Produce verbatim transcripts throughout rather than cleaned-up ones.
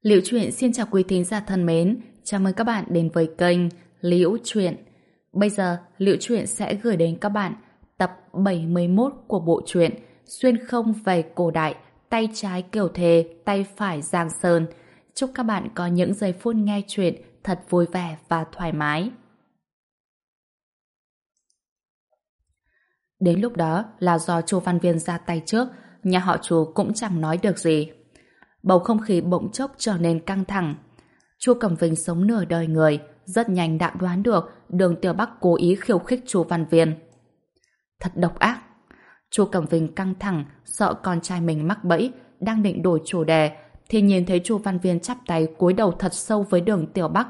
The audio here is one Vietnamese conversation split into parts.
Liễu Chuyện xin chào quý thính giả thân mến, chào mừng các bạn đến với kênh Liễu Chuyện. Bây giờ, Liễu Chuyện sẽ gửi đến các bạn tập bảy mươi mốt của bộ truyện Xuyên không về cổ đại, tay trái Kiều Thề, tay phải Giang Sơn. Chúc các bạn có những giây phút nghe chuyện thật vui vẻ và thoải mái. Đến lúc đó là do Chu Văn Viên ra tay trước, nhà họ Chu cũng chẳng nói được gì. Bầu không khí bỗng chốc trở nên căng thẳng. Chu Cẩm Vinh sống nửa đời người, rất nhanh đã đoán được Đường Tiểu Bắc cố ý khiêu khích Chu Văn Viên. Thật độc ác. Chu Cẩm Vinh căng thẳng, sợ con trai mình mắc bẫy, đang định đổi chủ đề, thì nhìn thấy Chu Văn Viên chắp tay cúi đầu thật sâu với Đường Tiểu Bắc.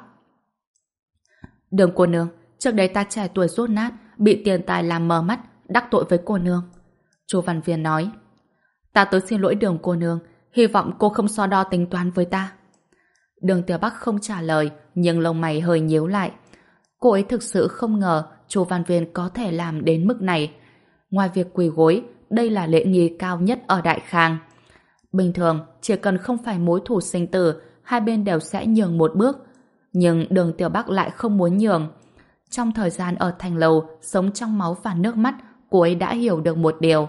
Đường cô nương, trước đây ta trẻ tuổi rốt nát, bị tiền tài làm mờ mắt, đắc tội với cô nương. Chu Văn Viên nói, ta tới xin lỗi Đường cô nương, hy vọng cô không so đo tính toán với ta. Đường Tiểu Bắc không trả lời, nhưng lông mày hơi nhíu lại. Cô ấy thực sự không ngờ Chu Văn Viên có thể làm đến mức này. Ngoài việc quỳ gối, đây là lễ nghi cao nhất ở Đại Khang. Bình thường, chỉ cần không phải mối thù sinh tử, hai bên đều sẽ nhường một bước. Nhưng Đường Tiểu Bắc lại không muốn nhường. Trong thời gian ở thành lầu, sống trong máu và nước mắt, cô ấy đã hiểu được một điều.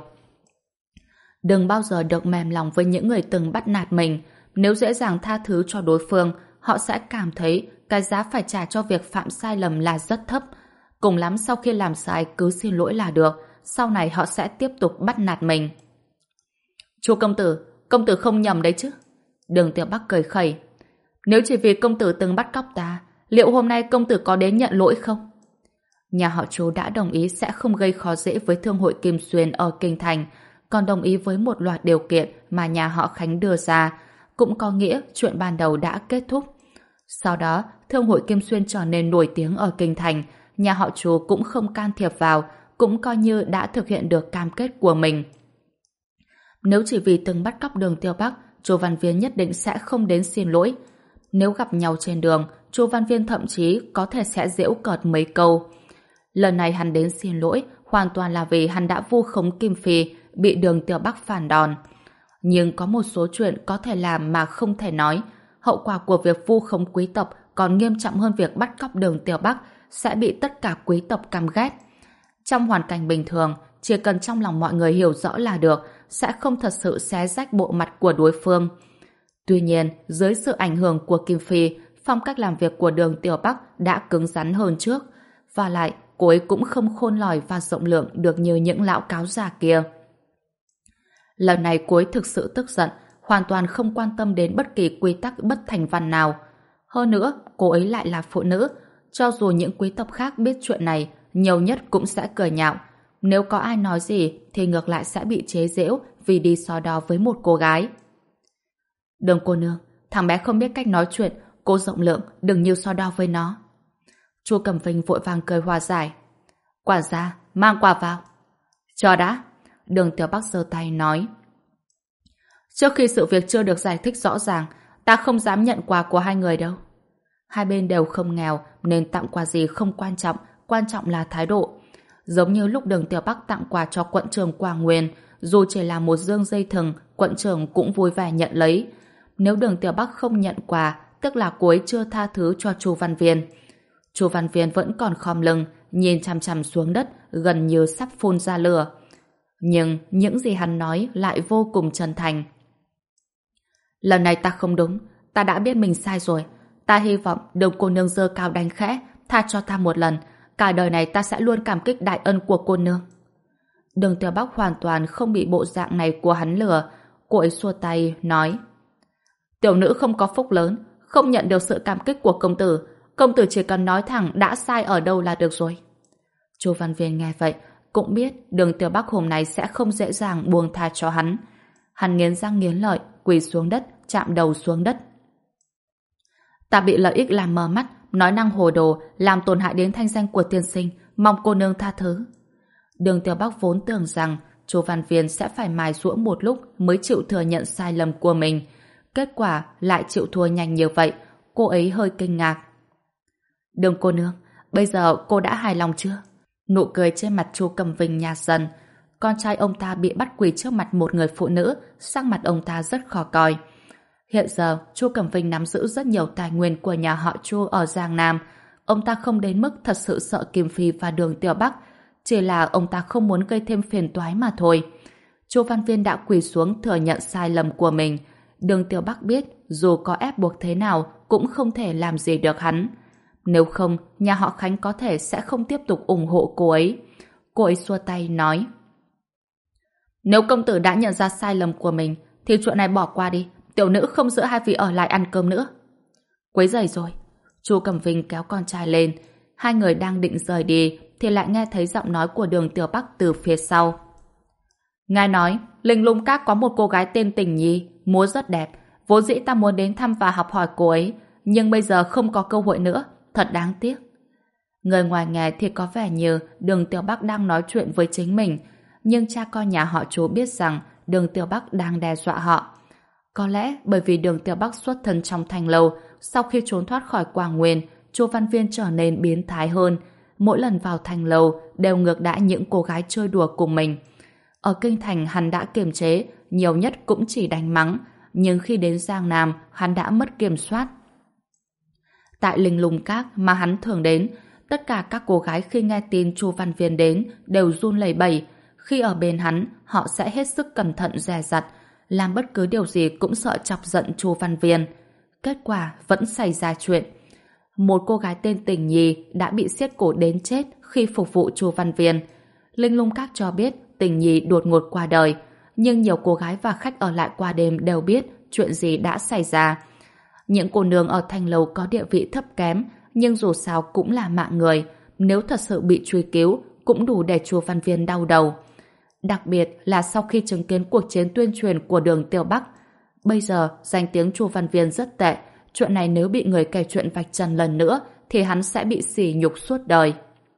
Đừng bao giờ được mềm lòng với những người từng bắt nạt mình. Nếu dễ dàng tha thứ cho đối phương, họ sẽ cảm thấy cái giá phải trả cho việc phạm sai lầm là rất thấp. Cùng lắm sau khi làm sai cứ xin lỗi là được, sau này họ sẽ tiếp tục bắt nạt mình. Chu công tử, công tử không nhầm đấy chứ? Đường Tiểu Bắc cười khẩy. Nếu chỉ vì công tử từng bắt cóc ta, liệu hôm nay công tử có đến nhận lỗi không? Nhà họ Chu đã đồng ý sẽ không gây khó dễ với Thương hội Kim Xuyên ở Kinh Thành, còn đồng ý với một loạt điều kiện mà nhà họ Khánh đưa ra, cũng có nghĩa chuyện ban đầu đã kết thúc. Sau đó, Thương hội Kim Xuyên trở nên nổi tiếng ở Kinh Thành, nhà họ Chu cũng không can thiệp vào, cũng coi như đã thực hiện được cam kết của mình. Nếu chỉ vì từng bắt cóc Đường Tiêu Bắc, Chu Văn Viên nhất định sẽ không đến xin lỗi. Nếu gặp nhau trên đường, Chu Văn Viên thậm chí có thể sẽ giễu cợt mấy câu. Lần này hắn đến xin lỗi hoàn toàn là vì hắn đã vu khống Kim Phi, bị Đường Tiểu Bắc phản đòn. Nhưng có một số chuyện có thể làm mà không thể nói. Hậu quả của việc vu khống quý tộc còn nghiêm trọng hơn việc bắt cóc Đường Tiểu Bắc, sẽ bị tất cả quý tộc căm ghét. Trong hoàn cảnh bình thường, chỉ cần trong lòng mọi người hiểu rõ là được, sẽ không thật sự xé rách bộ mặt của đối phương. Tuy nhiên, dưới sự ảnh hưởng của Kim Phi, phong cách làm việc của Đường Tiểu Bắc đã cứng rắn hơn trước. Và lại, cô ấy cũng không khôn lỏi và rộng lượng được như những lão cáo già kia. Lần này cô ấy thực sự tức giận, hoàn toàn không quan tâm đến bất kỳ quy tắc bất thành văn nào. Hơn nữa, cô ấy lại là phụ nữ. Cho dù những quý tộc khác biết chuyện này, nhiều nhất cũng sẽ cười nhạo. Nếu có ai nói gì, thì ngược lại sẽ bị chế giễu vì đi so đo với một cô gái. Đường cô nương, thằng bé không biết cách nói chuyện, cô rộng lượng, đừng như so đo với nó. Chu Cẩm Vinh vội vàng cười hòa giải. Quản gia, mang quà vào. Chờ đã. Đường Tiểu Bắc giơ tay nói. Trước khi sự việc chưa được giải thích rõ ràng, ta không dám nhận quà của hai người đâu. Hai bên đều không nghèo nên tặng quà gì không quan trọng, quan trọng là thái độ. Giống như lúc Đường Tiểu Bắc tặng quà cho quận trưởng Quảng Nguyên, dù chỉ là một dương dây thừng, quận trưởng cũng vui vẻ nhận lấy. Nếu Đường Tiểu Bắc không nhận quà, tức là cô ấy chưa tha thứ cho Chu Văn Viên. Chu Văn Viên vẫn còn khom lưng, nhìn chằm chằm xuống đất, gần như sắp phun ra lửa. Nhưng những gì hắn nói lại vô cùng chân thành. Lần này ta không đúng, ta đã biết mình sai rồi. Ta hy vọng Đường cô nương giơ cao đánh khẽ, tha cho ta một lần. Cả đời này ta sẽ luôn cảm kích đại ân của cô nương. Đường Tiểu Bắc hoàn toàn không bị bộ dạng này của hắn lừa. Cô ấy xua tay, nói. Tiểu nữ không có phúc lớn, không nhận được sự cảm kích của công tử. Công tử chỉ cần nói thẳng đã sai ở đâu là được rồi. Chu Văn Viên nghe vậy, cũng biết Đường Tiểu Bắc hôm nay sẽ không dễ dàng buông tha cho hắn. Hắn nghiến răng nghiến lợi, quỳ xuống đất, chạm đầu xuống đất. Ta bị lợi ích làm mờ mắt, nói năng hồ đồ, làm tổn hại đến thanh danh của tiên sinh, mong cô nương tha thứ. Đường Tiểu Bắc vốn tưởng rằng Chu Văn Viên sẽ phải mài giũa một lúc mới chịu thừa nhận sai lầm của mình. Kết quả lại chịu thua nhanh như vậy, cô ấy hơi kinh ngạc. Đường cô nương, bây giờ cô đã hài lòng chưa? Nụ cười trên mặt Chu Cẩm Vinh nhạt dần. Con trai ông ta bị bắt quỳ trước mặt một người phụ nữ, sắc mặt ông ta rất khó coi. Hiện giờ, Chu Cẩm Vinh nắm giữ rất nhiều tài nguyên của nhà họ Chu ở Giang Nam. Ông ta không đến mức thật sự sợ Kim Phi và Đường Tiểu Bắc, chỉ là ông ta không muốn gây thêm phiền toái mà thôi. Chu Văn Viên đã quỳ xuống thừa nhận sai lầm của mình. Đường Tiểu Bắc biết dù có ép buộc thế nào cũng không thể làm gì được hắn. Nếu không, nhà họ Khánh có thể sẽ không tiếp tục ủng hộ cô ấy. Cô ấy xua tay nói: Nếu công tử đã nhận ra sai lầm của mình thì chuyện này bỏ qua đi. Tiểu nữ không giữ hai vị ở lại ăn cơm nữa. Quấy rầy rồi. Chu Cẩm Vinh kéo con trai lên. Hai người đang định rời đi thì lại nghe thấy giọng nói của Đường Tiểu Bắc từ phía sau. Ngài nói Linh Lung Các có một cô gái tên Tình Nhi, múa rất đẹp. Vốn dĩ ta muốn đến thăm và học hỏi cô ấy, nhưng bây giờ không có cơ hội nữa. Thật đáng tiếc. Người ngoài nghe thì có vẻ như Đường Tiểu Bắc đang nói chuyện với chính mình, nhưng cha con nhà họ Chu biết rằng Đường Tiểu Bắc đang đe dọa họ. Có lẽ bởi vì Đường Tiểu Bắc xuất thân trong thành lâu, sau khi trốn thoát khỏi Quảng Nguyên, Chu Văn Viên trở nên biến thái hơn. Mỗi lần vào thành lâu đều ngược đãi những cô gái chơi đùa cùng mình. Ở kinh thành hắn đã kiềm chế, nhiều nhất cũng chỉ đánh mắng, nhưng khi đến Giang Nam hắn đã mất kiểm soát. Tại Linh Lung Các mà hắn thường đến, tất cả các cô gái khi nghe tin Chu Văn Viên đến đều run lẩy bẩy. Khi ở bên hắn, họ sẽ hết sức cẩn thận dè dặt, làm bất cứ điều gì cũng sợ chọc giận Chu Văn Viên. Kết quả vẫn xảy ra chuyện. Một cô gái tên Tình Nhi đã bị siết cổ đến chết khi phục vụ Chu Văn Viên. Linh Lung Các cho biết Tình Nhi đột ngột qua đời, nhưng nhiều cô gái và khách ở lại qua đêm đều biết chuyện gì đã xảy ra. Những cô nương ở thành lầu có địa vị thấp kém, nhưng dù sao cũng là mạng người, nếu thật sự bị truy cứu cũng đủ để Chu Văn Viên đau đầu. Đặc biệt là sau khi chứng kiến cuộc chiến tuyên truyền của Đường Tiểu Bắc. Bây giờ danh tiếng Chu Văn Viên rất tệ, chuyện này nếu bị người kể chuyện vạch trần lần nữa thì hắn sẽ bị sỉ nhục suốt đời.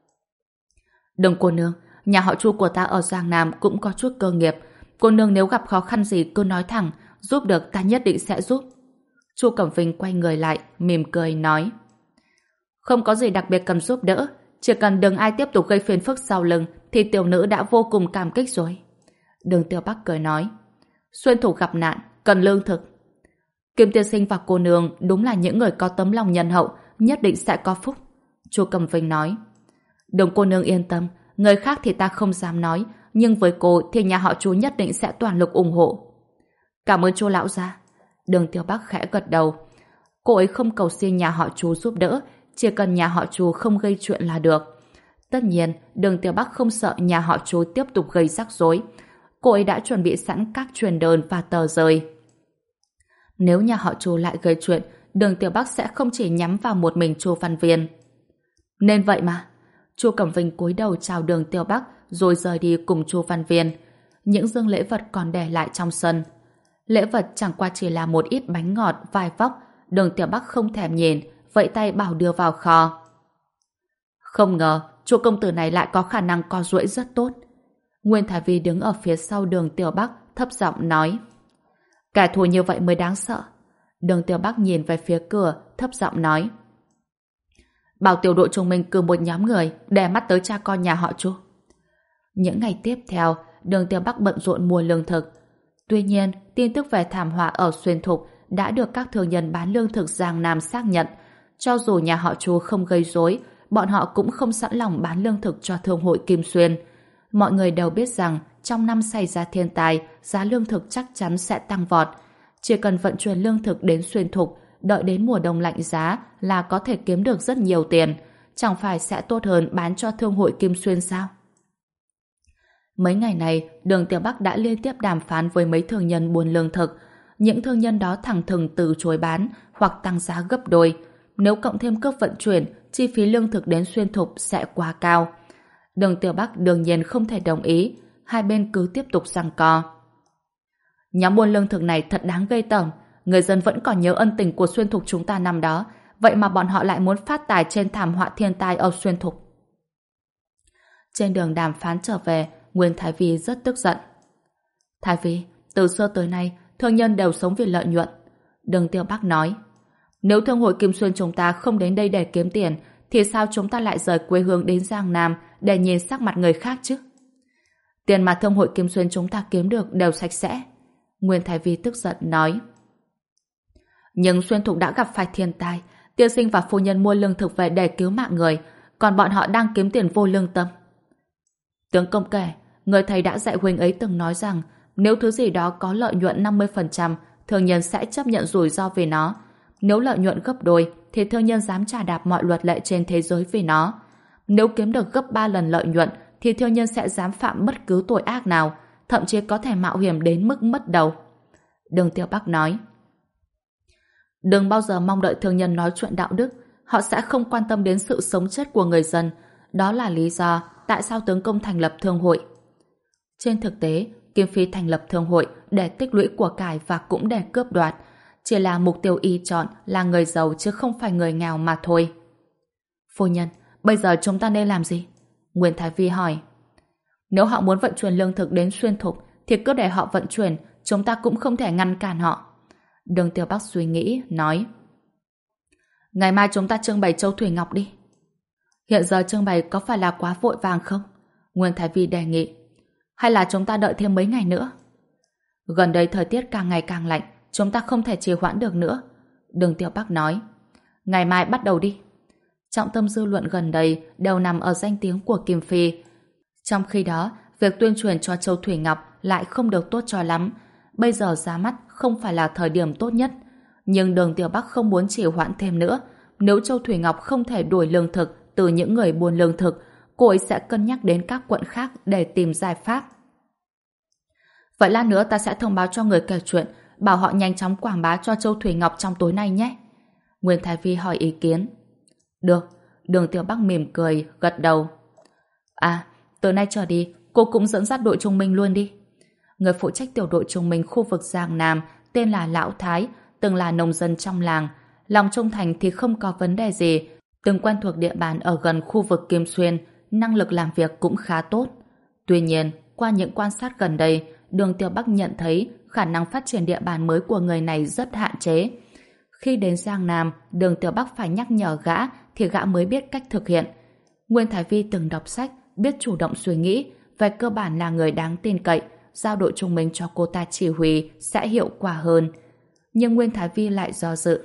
Đừng cô nương, nhà họ Chu của ta ở Giang Nam cũng có chút cơ nghiệp. Cô nương nếu gặp khó khăn gì cứ nói thẳng, giúp được ta nhất định sẽ giúp. Chu Cẩm Vinh quay người lại, mỉm cười nói: Không có gì đặc biệt cần giúp đỡ, chỉ cần đừng ai tiếp tục gây phiền phức sau lưng thì tiểu nữ đã vô cùng cảm kích rồi. Đường Tiểu Bắc cười nói: Xuyên thủ gặp nạn, cần lương thực. Kim tiên sinh và cô nương đúng là những người có tấm lòng nhân hậu, nhất định sẽ có phúc. Chu Cẩm Vinh nói: Đường cô nương yên tâm, người khác thì ta không dám nói, nhưng với cô thì nhà họ Chu nhất định sẽ toàn lực ủng hộ. Cảm ơn Chu lão gia. Đường Tiểu Bắc khẽ gật đầu. Cô ấy không cầu xin nhà họ Chu giúp đỡ, chỉ cần nhà họ Chu không gây chuyện là được. Tất nhiên, Đường Tiểu Bắc không sợ nhà họ Chu tiếp tục gây rắc rối. Cô ấy đã chuẩn bị sẵn các truyền đơn và tờ rơi. Nếu nhà họ Chu lại gây chuyện, Đường Tiểu Bắc sẽ không chỉ nhắm vào một mình Chu Văn Viên. Nên vậy mà. Chu Cẩm Vinh cúi đầu chào Đường Tiểu Bắc rồi rời đi cùng Chu Văn Viên. Những dương lễ vật còn để lại trong sân. Lễ vật chẳng qua chỉ là một ít bánh ngọt, vài vóc. Đường Tiểu Bắc không thèm nhìn, vẫy tay bảo đưa vào kho. Không ngờ, Chu công tử này lại có khả năng co duỗi rất tốt. Nguyên Thái Vi đứng ở phía sau Đường Tiểu Bắc, thấp giọng nói: Kẻ thù như vậy mới đáng sợ. Đường Tiểu Bắc nhìn về phía cửa, thấp giọng nói: Bảo tiểu đội chúng mình cử một nhóm người để mắt tới cha con nhà họ Chu. Những ngày tiếp theo, Đường Tiểu Bắc bận rộn mua lương thực. Tuy nhiên, tin tức về thảm họa ở Xuyên Thục đã được các thương nhân bán lương thực Giang Nam xác nhận. Cho dù nhà họ Chu không gây rối, bọn họ cũng không sẵn lòng bán lương thực cho thương hội Kim Xuyên. Mọi người đều biết rằng trong năm xảy ra thiên tai, giá lương thực chắc chắn sẽ tăng vọt. Chỉ cần vận chuyển lương thực đến Xuyên Thục, đợi đến mùa đông lạnh giá là có thể kiếm được rất nhiều tiền. Chẳng phải sẽ tốt hơn bán cho thương hội Kim Xuyên sao? Mấy ngày này, Đường Tiểu Bắc đã liên tiếp đàm phán với mấy thương nhân buôn lương thực. Những thương nhân đó thẳng thừng từ chối bán hoặc tăng giá gấp đôi. Nếu cộng thêm cước vận chuyển, chi phí lương thực đến Xuyên Thục sẽ quá cao. Đường Tiểu Bắc đương nhiên không thể đồng ý. Hai bên cứ tiếp tục giằng co. Nhóm buôn lương thực này thật đáng gây tởm. Người dân vẫn còn nhớ ân tình của Xuyên Thục chúng ta năm đó. Vậy mà bọn họ lại muốn phát tài trên thảm họa thiên tai ở Xuyên Thục. Trên đường đàm phán trở về, Nguyên Thái Vi rất tức giận. Thái Vi, từ xưa tới nay, thương nhân đều sống vì lợi nhuận. Đường Tiểu Bắc nói: Nếu thương hội Kim Xuyên chúng ta không đến đây để kiếm tiền, thì sao chúng ta lại rời quê hương đến Giang Nam để nhìn sắc mặt người khác chứ? Tiền mà thương hội Kim Xuyên chúng ta kiếm được đều sạch sẽ. Nguyên Thái Vi tức giận nói: Nhưng Xuyên Thục đã gặp phải thiên tai, tiên sinh và phu nhân mua lương thực về để cứu mạng người, còn bọn họ đang kiếm tiền vô lương tâm. Tướng công kể, người thầy đã dạy huynh ấy từng nói rằng nếu thứ gì đó có lợi nhuận năm mươi phần trăm, thương nhân sẽ chấp nhận rủi ro vì nó. Nếu lợi nhuận gấp đôi, thì thương nhân dám chà đạp mọi luật lệ trên thế giới vì nó. Nếu kiếm được gấp ba lần lợi nhuận, thì thương nhân sẽ dám phạm bất cứ tội ác nào, thậm chí có thể mạo hiểm đến mức mất đầu. Đường Tiêu Bắc nói, đừng bao giờ mong đợi thương nhân nói chuyện đạo đức, họ sẽ không quan tâm đến sự sống chết của người dân. Đó là lý do tại sao tướng công thành lập thương hội. Trên thực tế, Kim Phi thành lập thương hội để tích lũy của cải và cũng để cướp đoạt. Chỉ là mục tiêu y chọn là người giàu chứ không phải người nghèo mà thôi. Phu nhân, bây giờ chúng ta nên làm gì? Nguyên Thái Vi hỏi. Nếu họ muốn vận chuyển lương thực đến Xuyên Thục thì cứ để họ vận chuyển, chúng ta cũng không thể ngăn cản họ. Đường Tiêu Bắc suy nghĩ, nói. Ngày mai chúng ta trưng bày châu thủy ngọc đi. Hiện giờ trưng bày có phải là quá vội vàng không? Nguyên Thái Vi đề nghị. Hay là chúng ta đợi thêm mấy ngày nữa? Gần đây thời tiết càng ngày càng lạnh, chúng ta không thể trì hoãn được nữa. Đường Tiêu Bắc nói. Ngày mai bắt đầu đi. Trọng tâm dư luận gần đây đều nằm ở danh tiếng của Kim Phi. Trong khi đó, việc tuyên truyền cho châu thủy ngọc lại không được tốt cho lắm. Bây giờ ra mắt không phải là thời điểm tốt nhất. Nhưng Đường Tiêu Bắc không muốn trì hoãn thêm nữa. Nếu châu thủy ngọc không thể đuổi lương thực từ những người buôn lương thực, cô ấy sẽ cân nhắc đến các quận khác để tìm giải pháp. Vậy lát nữa ta sẽ thông báo cho người kể chuyện, bảo họ nhanh chóng quảng bá cho châu thủy ngọc trong tối nay nhé. Nguyên Thái Vi hỏi ý kiến. Được. Đường Tiêu Bắc mỉm cười, gật đầu. À, từ nay trở đi, cô cũng dẫn dắt đội trung minh luôn đi. Người phụ trách tiểu đội trung minh khu vực Giang Nam tên là Lão Thái, từng là nông dân trong làng. Lòng trung thành thì không có vấn đề gì, từng quen thuộc địa bàn ở gần khu vực Kim Xuyên, năng lực làm việc cũng khá tốt. Tuy nhiên, qua những quan sát gần đây, Đường Tiêu Bắc nhận thấy khả năng phát triển địa bàn mới của người này rất hạn chế. Khi đến Giang Nam, Đường Tiêu Bắc phải nhắc nhở gã thì gã mới biết cách thực hiện. Nguyên Thái Vi từng đọc sách, biết chủ động suy nghĩ, về cơ bản là người đáng tin cậy, giao đội trung minh cho cô ta chỉ huy sẽ hiệu quả hơn. Nhưng Nguyên Thái Vi lại do dự.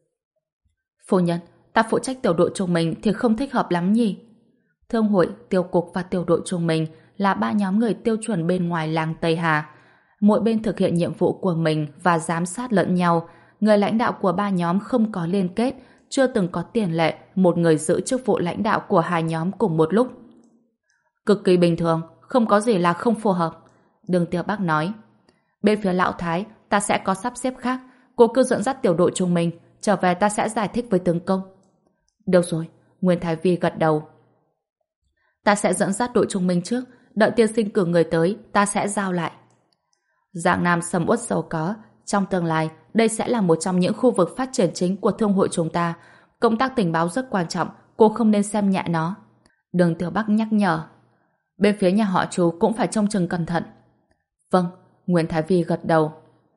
Phu nhân, ta phụ trách tiểu đội trung minh thì không thích hợp lắm nhỉ? Thương hội, tiêu cục và tiểu đội trung minh là ba nhóm người tiêu chuẩn bên ngoài làng Tây Hà. Mỗi bên thực hiện nhiệm vụ của mình và giám sát lẫn nhau. Người lãnh đạo của ba nhóm không có liên kết, chưa từng có tiền lệ một người giữ chức vụ lãnh đạo của hai nhóm cùng một lúc. Cực kỳ bình thường, không có gì là không phù hợp. Đường Tiêu Bắc nói. Bên phía Lão Thái, ta sẽ có sắp xếp khác. Cô cứ dẫn dắt tiểu đội trung minh, trở về ta sẽ giải thích với tướng công. Được rồi, Nguyên Thái Vi gật đầu. Ta sẽ dẫn dắt đội trung minh trước, đợi tiên sinh cử người tới, ta sẽ giao lại. Giang Nam sầm uất giàu có, trong tương lai, đây sẽ là một trong những khu vực phát triển chính của thương hội chúng ta. Công tác tình báo rất quan trọng, cô không nên xem nhẹ nó. Đường Tiêu Bắc nhắc nhở. Bên phía nhà họ Chu cũng phải trông chừng cẩn thận. Vâng, Nguyễn Thái Vi gật đầu.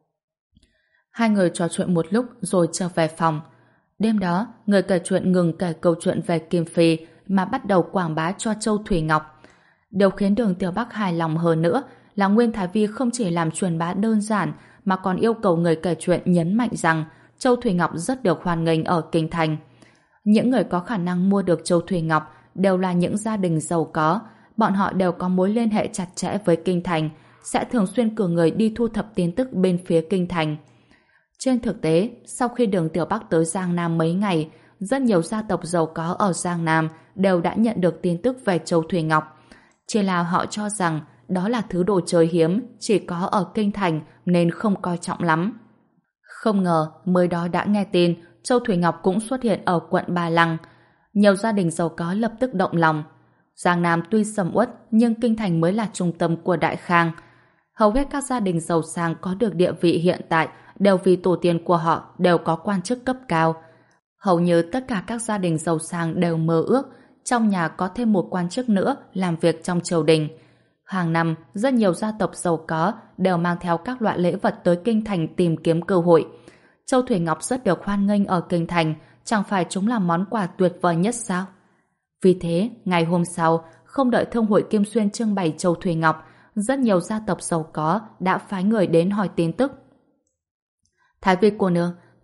Hai người trò chuyện một lúc rồi trở về phòng. Đêm đó, người kể chuyện ngừng kể câu chuyện về Kim Phi mà bắt đầu quảng bá cho Châu Thủy Ngọc. Điều khiến Đường Tiêu Bắc hài lòng hơn nữa là Nguyên Thái Vi không chỉ làm truyền bá đơn giản mà còn yêu cầu người kể chuyện nhấn mạnh rằng Châu Thủy Ngọc rất được hoan nghênh ở Kinh Thành. Những người có khả năng mua được Châu Thủy Ngọc đều là những gia đình giàu có, bọn họ đều có mối liên hệ chặt chẽ với Kinh Thành, sẽ thường xuyên cử người đi thu thập tin tức bên phía Kinh Thành. Trên thực tế, sau khi Đường Tiểu Bắc tới Giang Nam mấy ngày, rất nhiều gia tộc giàu có ở Giang Nam đều đã nhận được tin tức về Châu Thủy Ngọc. Chỉ là họ cho rằng đó là thứ đồ chơi hiếm, chỉ có ở Kinh Thành nên không coi trọng lắm. Không ngờ, mới đó đã nghe tin Châu Thủy Ngọc cũng xuất hiện ở quận Ba Lăng. Nhiều gia đình giàu có lập tức động lòng. Giang Nam tuy sầm uất nhưng Kinh Thành mới là trung tâm của Đại Khang. Hầu hết các gia đình giàu sang có được địa vị hiện tại đều vì tổ tiên của họ đều có quan chức cấp cao. Hầu như tất cả các gia đình giàu sang đều mơ ước trong nhà có thêm một quan chức nữa làm việc trong triều đình. Hàng năm, rất nhiều gia tộc giàu có đều mang theo các loại lễ vật tới Kinh Thành tìm kiếm cơ hội. Châu Thủy Ngọc rất được hoan nghênh ở Kinh Thành, chẳng phải chúng là món quà tuyệt vời nhất sao? Vì thế, ngày hôm sau, không đợi Thương hội Kim Xuyên trưng bày Châu Thủy Ngọc, rất nhiều gia tộc giàu có đã phái người đến hỏi tin tức. Thái Vi cô nương,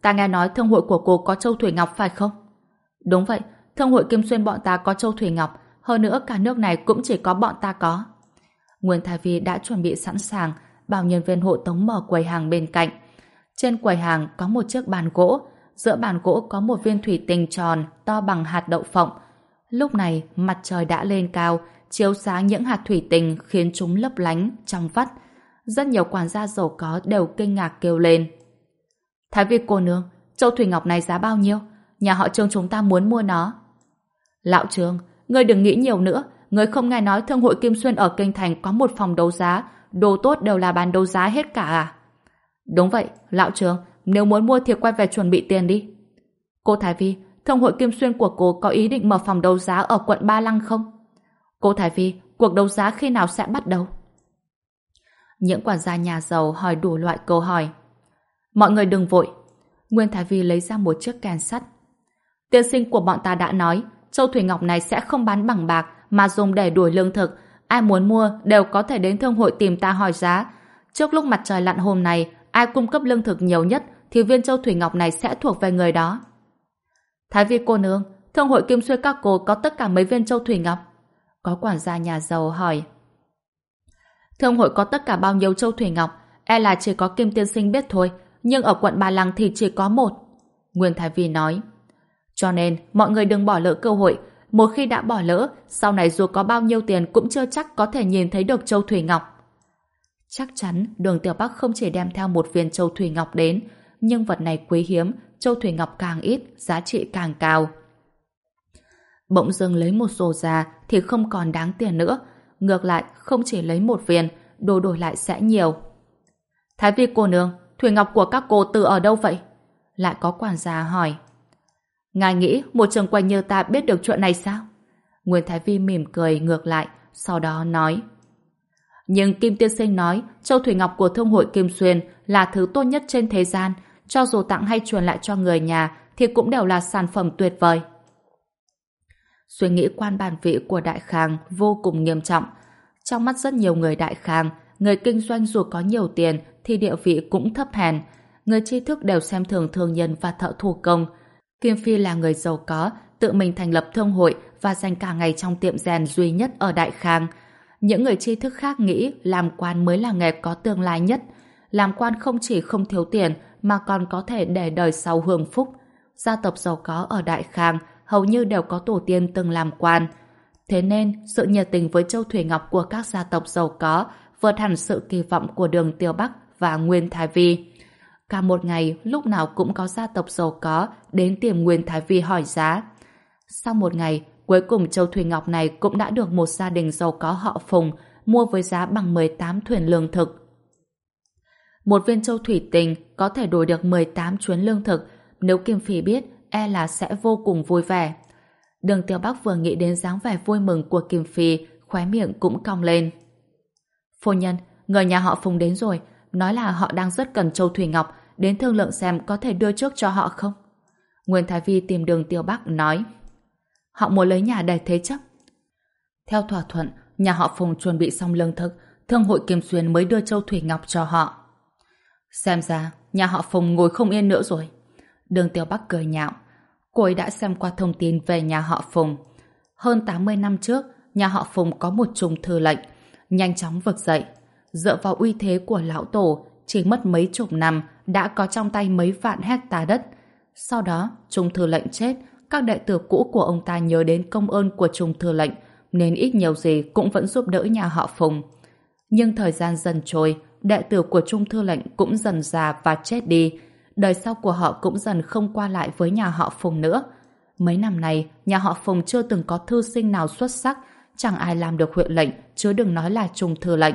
ta nghe nói thương hội của cô có châu Thủy Ngọc phải không? Đúng vậy, thương hội Kim Xuyên bọn ta có châu Thủy Ngọc, hơn nữa cả nước này cũng chỉ có bọn ta có. Nguyên Thái Vi đã chuẩn bị sẵn sàng, bảo nhân viên hộ tống mở quầy hàng bên cạnh. Trên quầy hàng có một chiếc bàn gỗ, giữa bàn gỗ có một viên thủy tinh tròn to bằng hạt đậu phộng. Lúc này mặt trời đã lên cao, chiếu sáng những hạt thủy tinh khiến chúng lấp lánh, trong vắt. Rất nhiều quản gia giàu có đều kinh ngạc kêu lên. Thái Vi cô nương, châu Thủy Ngọc này giá bao nhiêu? Nhà họ Trương chúng ta muốn mua nó. Lão Trương, ngươi đừng nghĩ nhiều nữa. Ngươi không nghe nói thương hội Kim Xuyên ở Kinh Thành có một phòng đấu giá, đồ tốt đều là bán đấu giá hết cả à? Đúng vậy, Lão Trương, nếu muốn mua thì quay về chuẩn bị tiền đi. Cô Thái Vi, thương hội Kim Xuyên của cô có ý định mở phòng đấu giá ở quận Ba Lăng không? Cô Thái Vi, cuộc đấu giá khi nào sẽ bắt đầu? Những quản gia nhà giàu hỏi đủ loại câu hỏi. Mọi người đừng vội. Nguyên Thái Vi lấy ra một chiếc kèn sắt. Tiên sinh của bọn ta đã nói, châu Thủy Ngọc này sẽ không bán bằng bạc mà dùng để đổi lương thực. Ai muốn mua đều có thể đến thương hội tìm ta hỏi giá. Trước lúc mặt trời lặn hôm nay, ai cung cấp lương thực nhiều nhất thì viên châu Thủy Ngọc này sẽ thuộc về người đó. Thái Vi cô nương, thương hội Kim Xuyên các cô có tất cả mấy viên châu Thủy Ngọc? Có quản gia nhà giàu hỏi. Thương hội có tất cả bao nhiêu châu Thủy Ngọc? E là chỉ có Kim tiên sinh biết thôi, nhưng ở quận Ba Lăng thì chỉ có một. Nguyên Thái Vi nói. Cho nên mọi người đừng bỏ lỡ cơ hội. Một khi đã bỏ lỡ, sau này dù có bao nhiêu tiền cũng chưa chắc có thể nhìn thấy được châu Thủy Ngọc. Chắc chắn Đường Tiểu Bắc không chỉ đem theo một viên châu Thủy Ngọc đến, nhưng vật này quý hiếm, châu Thủy Ngọc càng ít, giá trị càng cao. Bỗng dưng lấy một rổ ra thì không còn đáng tiền nữa. Ngược lại, không chỉ lấy một viên, đồ đổi lại sẽ nhiều. Thái Vi cô nương, Thủy Ngọc của các cô từ ở đâu vậy? Lại có quản gia hỏi. Ngài nghĩ một trường quầy như ta biết được chuyện này sao? Nguyên Thái Vi mỉm cười ngược lại, sau đó nói. Nhưng Kim tiên sinh nói châu Thủy Ngọc của thương hội Kim Xuyên là thứ tốt nhất trên thế gian, cho dù tặng hay truyền lại cho người nhà thì cũng đều là sản phẩm tuyệt vời. Suy nghĩ quan bản vị của Đại Khang vô cùng nghiêm trọng. Trong mắt rất nhiều người Đại Khang, người kinh doanh dù có nhiều tiền thì địa vị cũng thấp hèn. Người tri thức đều xem thường thương nhân và thợ thủ công. Kim Phi là người giàu có, tự mình thành lập thương hội và dành cả ngày trong tiệm rèn duy nhất ở Đại Khang. Những người tri thức khác nghĩ làm quan mới là nghề có tương lai nhất. Làm quan không chỉ không thiếu tiền mà còn có thể để đời sau hưởng phúc. Gia tộc giàu có ở Đại Khang hầu như đều có tổ tiên từng làm quan. Thế nên, sự nhiệt tình với châu Thủy Ngọc của các gia tộc giàu có vượt hẳn sự kỳ vọng của Đường Tiêu Bắc và Nguyên Thái Vi. Cả một ngày, lúc nào cũng có gia tộc giàu có đến tìm Nguyên Thái Vi hỏi giá. Sau một ngày, cuối cùng châu Thủy Ngọc này cũng đã được một gia đình giàu có họ Phùng mua với giá bằng mười tám thuyền lương thực. Một viên châu thủy tinh có thể đổi được mười tám chuyến lương thực, nếu Kim Phi biết, e là sẽ vô cùng vui vẻ. Đường Tiêu Bắc vừa nghĩ đến dáng vẻ vui mừng của Kim Phi, khóe miệng cũng cong lên. Phu nhân, người nhà họ Phùng đến rồi, nói là họ đang rất cần châu Thủy Ngọc, đến thương lượng xem có thể đưa trước cho họ không? Nguyên Thái Vi tìm Đường Tiêu Bắc nói. Họ muốn lấy nhà để thế chấp. Theo thỏa thuận, nhà họ Phùng chuẩn bị xong lương thực, thương hội Kim Xuyên mới đưa châu Thủy Ngọc cho họ. Xem ra, nhà họ Phùng ngồi không yên nữa rồi. Đường Tiêu Bắc cười nhạo. Cô ấy đã xem qua thông tin về nhà họ Phùng. Hơn tám mươi năm trước, nhà họ Phùng có một trùng thư lệnh, nhanh chóng vực dậy. Dựa vào uy thế của lão tổ, chỉ mất mấy chục năm đã có trong tay mấy vạn hecta đất. Sau đó, trùng thư lệnh chết, các đệ tử cũ của ông ta nhớ đến công ơn của trùng thư lệnh, nên ít nhiều gì cũng vẫn giúp đỡ nhà họ Phùng. Nhưng thời gian dần trôi, đệ tử của trung thư lệnh cũng dần già và chết đi. Đời sau của họ cũng dần không qua lại với nhà họ Phùng nữa. Mấy năm này, nhà họ Phùng chưa từng có thư sinh nào xuất sắc, chẳng ai làm được huyện lệnh, chứ đừng nói là trung thư lệnh.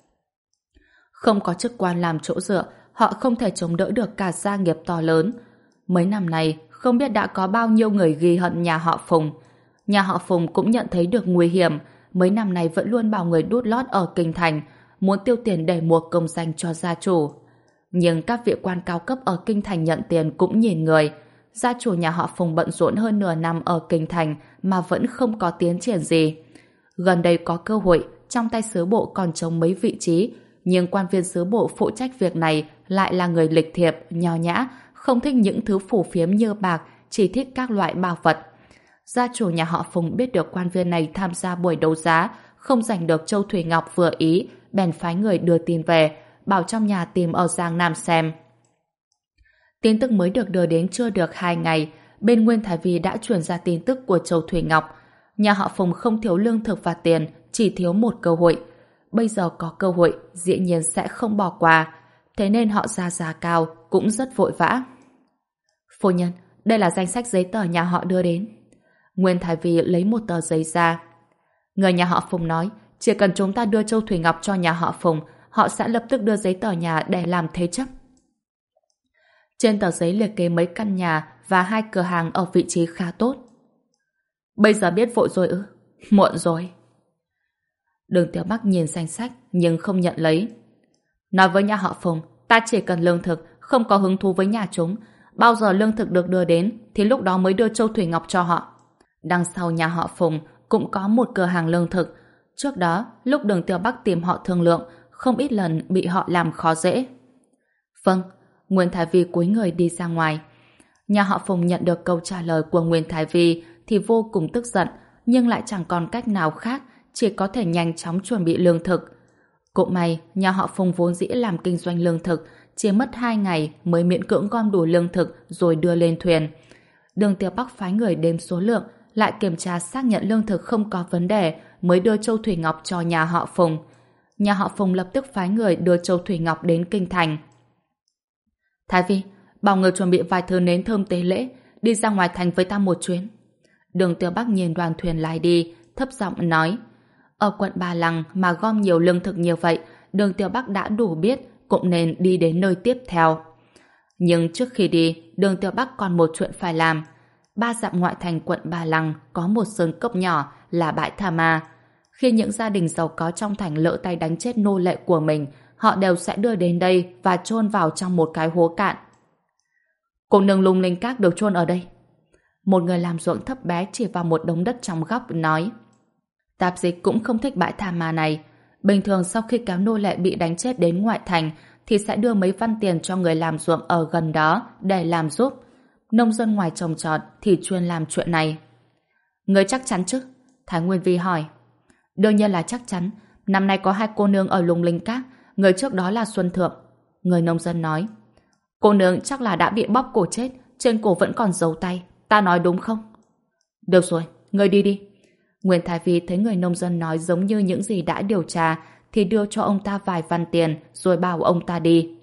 Không có chức quan làm chỗ dựa, họ không thể chống đỡ được cả gia nghiệp to lớn. Mấy năm này, không biết đã có bao nhiêu người ghi hận nhà họ Phùng. Nhà họ Phùng cũng nhận thấy được nguy hiểm, mấy năm này vẫn luôn bảo người đút lót ở kinh thành, muốn tiêu tiền để mua công danh cho gia chủ. Nhưng các vị quan cao cấp ở kinh thành nhận tiền cũng nhìn người. Gia chủ nhà họ Phùng bận rộn hơn nửa năm ở kinh thành mà vẫn không có tiến triển gì. Gần đây có cơ hội, trong tay sứ bộ còn trống mấy vị trí, nhưng quan viên sứ bộ phụ trách việc này lại là người lịch thiệp, nho nhã, không thích những thứ phù phiếm như bạc, chỉ thích các loại bảo vật. Gia chủ nhà họ Phùng biết được quan viên này tham gia buổi đấu giá, không giành được châu thủy ngọc vừa ý, bèn phái người đưa tin về, bảo trong nhà tìm ở Giang Nam xem. Tin tức mới được đưa đến chưa được hai ngày, bên Nguyên Thái Vi đã truyền ra tin tức của châu thủy ngọc. Nhà họ Phùng không thiếu lương thực và tiền, chỉ thiếu một cơ hội. Bây giờ có cơ hội, dĩ nhiên sẽ không bỏ qua. Thế nên họ ra giá cao, cũng rất vội vã. Phu nhân, đây là danh sách giấy tờ nhà họ đưa đến. Nguyên Thái Vi lấy một tờ giấy ra. Người nhà họ Phùng nói, chỉ cần chúng ta đưa châu thủy ngọc cho nhà họ Phùng, họ sẽ lập tức đưa giấy tờ nhà để làm thế chấp. Trên tờ giấy liệt kê mấy căn nhà và hai cửa hàng ở vị trí khá tốt. Bây giờ biết vội rồi ư? Muộn rồi. Đường Tiểu Bắc nhìn danh sách nhưng không nhận lấy. Nói với nhà họ Phùng, ta chỉ cần lương thực, không có hứng thú với nhà chúng. Bao giờ lương thực được đưa đến thì lúc đó mới đưa châu thủy ngọc cho họ. Đằng sau nhà họ Phùng cũng có một cửa hàng lương thực. Trước đó, lúc Đường Tiểu Bắc tìm họ thương lượng, không ít lần bị họ làm khó dễ. Vâng, Nguyên Thái Vi cúi người đi ra ngoài. Nhà họ Phùng nhận được câu trả lời của Nguyên Thái Vi thì vô cùng tức giận, nhưng lại chẳng còn cách nào khác, chỉ có thể nhanh chóng chuẩn bị lương thực. Cũng may, nhà họ Phùng vốn dĩ làm kinh doanh lương thực, chỉ mất hai ngày mới miễn cưỡng gom đủ lương thực rồi đưa lên thuyền. Đường Tiểu Bắc phái người đếm số lượng, lại kiểm tra xác nhận lương thực không có vấn đề mới đưa châu thủy ngọc cho nhà họ Phùng. Nhà họ Phùng lập tức phái người đưa châu thủy ngọc đến kinh thành. Thái Vi, bảo người chuẩn bị vài thứ nến thơm tế lễ, đi ra ngoài thành với ta một chuyến. Đường Tiểu Bắc nhìn đoàn thuyền lái đi, thấp giọng nói. Ở quận Ba Lăng mà gom nhiều lương thực như vậy, Đường Tiểu Bắc đã đủ biết, cũng nên đi đến nơi tiếp theo. Nhưng trước khi đi, Đường Tiểu Bắc còn một chuyện phải làm. Ba dặm ngoại thành quận Ba Lăng có một sơn cốc nhỏ là bãi Tha Ma. Khi những gia đình giàu có trong thành lỡ tay đánh chết nô lệ của mình, họ đều sẽ đưa đến đây và chôn vào trong một cái hố cạn. Cô nương Lung Linh Các được chôn ở đây. Một người làm ruộng thấp bé chỉ vào một đống đất trong góc nói. Tạp dịch cũng không thích bãi Tha Ma này. Bình thường sau khi kéo nô lệ bị đánh chết đến ngoại thành thì sẽ đưa mấy văn tiền cho người làm ruộng ở gần đó để làm giúp. Nông dân ngoài trồng trọt thì chuyên làm chuyện này. Người chắc chắn chứ? Thái Nguyên Vi hỏi. Đương nhiên là chắc chắn. Năm nay có hai cô nương ở Lung Linh Các, người trước đó là Xuân Thượng. Người nông dân nói. Cô nương chắc là đã bị bóp cổ chết, trên cổ vẫn còn dấu tay. Ta nói đúng không? Được rồi, người đi đi. Nguyên Thái Vi thấy người nông dân nói giống như những gì đã điều tra thì đưa cho ông ta vài văn tiền rồi bảo ông ta đi.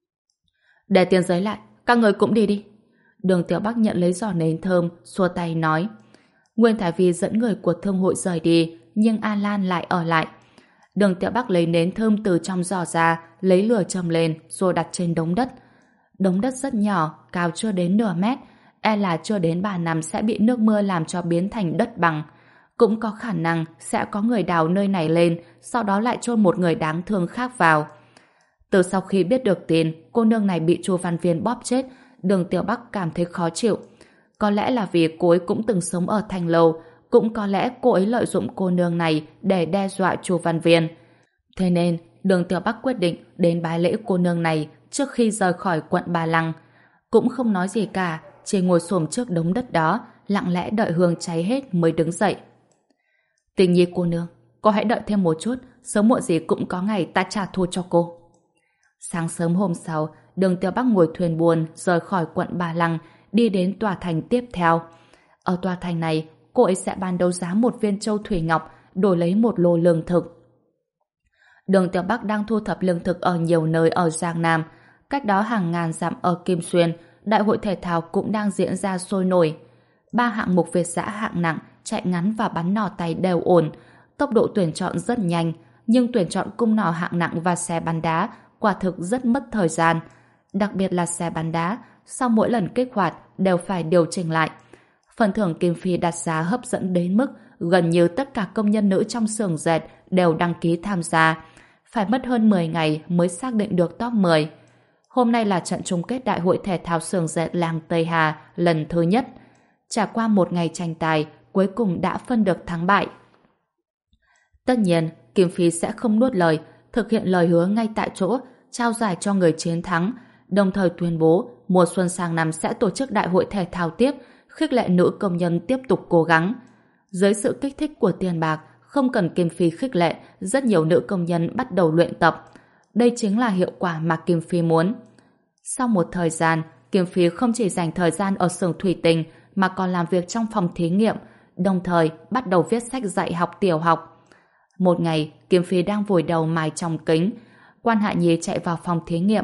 Để tiền giấy lại, các người cũng đi đi. Đường Tiểu Bắc nhận lấy giỏ nến thơm, xua tay nói. Nguyên Thái Vi dẫn người của thương hội rời đi, nhưng An Lan lại ở lại. Đường Tiểu Bắc lấy nến thơm từ trong giỏ ra, lấy lửa châm lên rồi đặt trên đống đất. Đống đất rất nhỏ, cao chưa đến nửa mét, e là chưa đến ba năm sẽ bị nước mưa làm cho biến thành đất bằng. Cũng có khả năng sẽ có người đào nơi này lên, sau đó lại chôn một người đáng thương khác vào. Từ sau khi biết được tin cô nương này bị Chu Văn Viên bóp chết, Đường Tiểu Bắc cảm thấy khó chịu. Có lẽ là vì cô ấy cũng từng sống ở thành lâu, cũng có lẽ cô ấy lợi dụng cô nương này để đe dọa Chu Văn Viên. Thế nên Đường Tiểu Bắc quyết định đến bái lễ cô nương này trước khi rời khỏi quận Ba Lăng. Cũng không nói gì cả, chỉ ngồi xổm trước đống đất đó, lặng lẽ đợi hương cháy hết mới đứng dậy. Tình nhi cô nương, cô hãy đợi thêm một chút, sớm muộn gì cũng có ngày ta trả thù cho cô. Sáng sớm hôm sau, Đường Tiểu Bắc ngồi thuyền buồm rời khỏi quận Ba Lăng, đi đến tòa thành tiếp theo. Ở tòa thành này, cô ấy sẽ bán đấu giá một viên châu thủy ngọc, đổi lấy một lô lương thực. Đường Tiểu Bắc đang thu thập lương thực ở nhiều nơi ở Giang Nam. Cách đó hàng ngàn dặm ở Kim Xuyên, đại hội thể thao cũng đang diễn ra sôi nổi. Ba hạng mục Việt giã hạng nặng, chạy ngắn và bắn nỏ tay đều ổn. Tốc độ tuyển chọn rất nhanh, nhưng tuyển chọn cung nỏ hạng nặng và xe bắn đá quả thực rất mất thời gian. Đặc biệt là xe bắn đá, sau mỗi lần kích hoạt đều phải điều chỉnh lại. Phần thưởng Kim Phi đặt giá hấp dẫn đến mức gần như tất cả công nhân nữ trong xưởng dệt đều đăng ký tham gia. Phải mất hơn mười ngày mới xác định được top mười. Hôm nay là trận chung kết đại hội thể thao xưởng dệt làng Tây Hà lần thứ nhất. Trải qua một ngày tranh tài, cuối cùng đã phân được thắng bại. Tất nhiên, Kim Phi sẽ không nuốt lời, thực hiện lời hứa ngay tại chỗ, trao giải cho người chiến thắng, đồng thời tuyên bố mùa xuân sang năm sẽ tổ chức đại hội thể thao tiếp, khích lệ nữ công nhân tiếp tục cố gắng. Dưới sự kích thích của tiền bạc, không cần Kim Phi khích lệ, rất nhiều nữ công nhân bắt đầu luyện tập. Đây chính là hiệu quả mà Kim Phi muốn. Sau một thời gian, Kim Phi không chỉ dành thời gian ở xưởng thủy tinh mà còn làm việc trong phòng thí nghiệm, đồng thời bắt đầu viết sách dạy học tiểu học. Một ngày, Kim Phi đang vùi đầu mài trong kính. Quan Hạ Nhi chạy vào phòng thí nghiệm.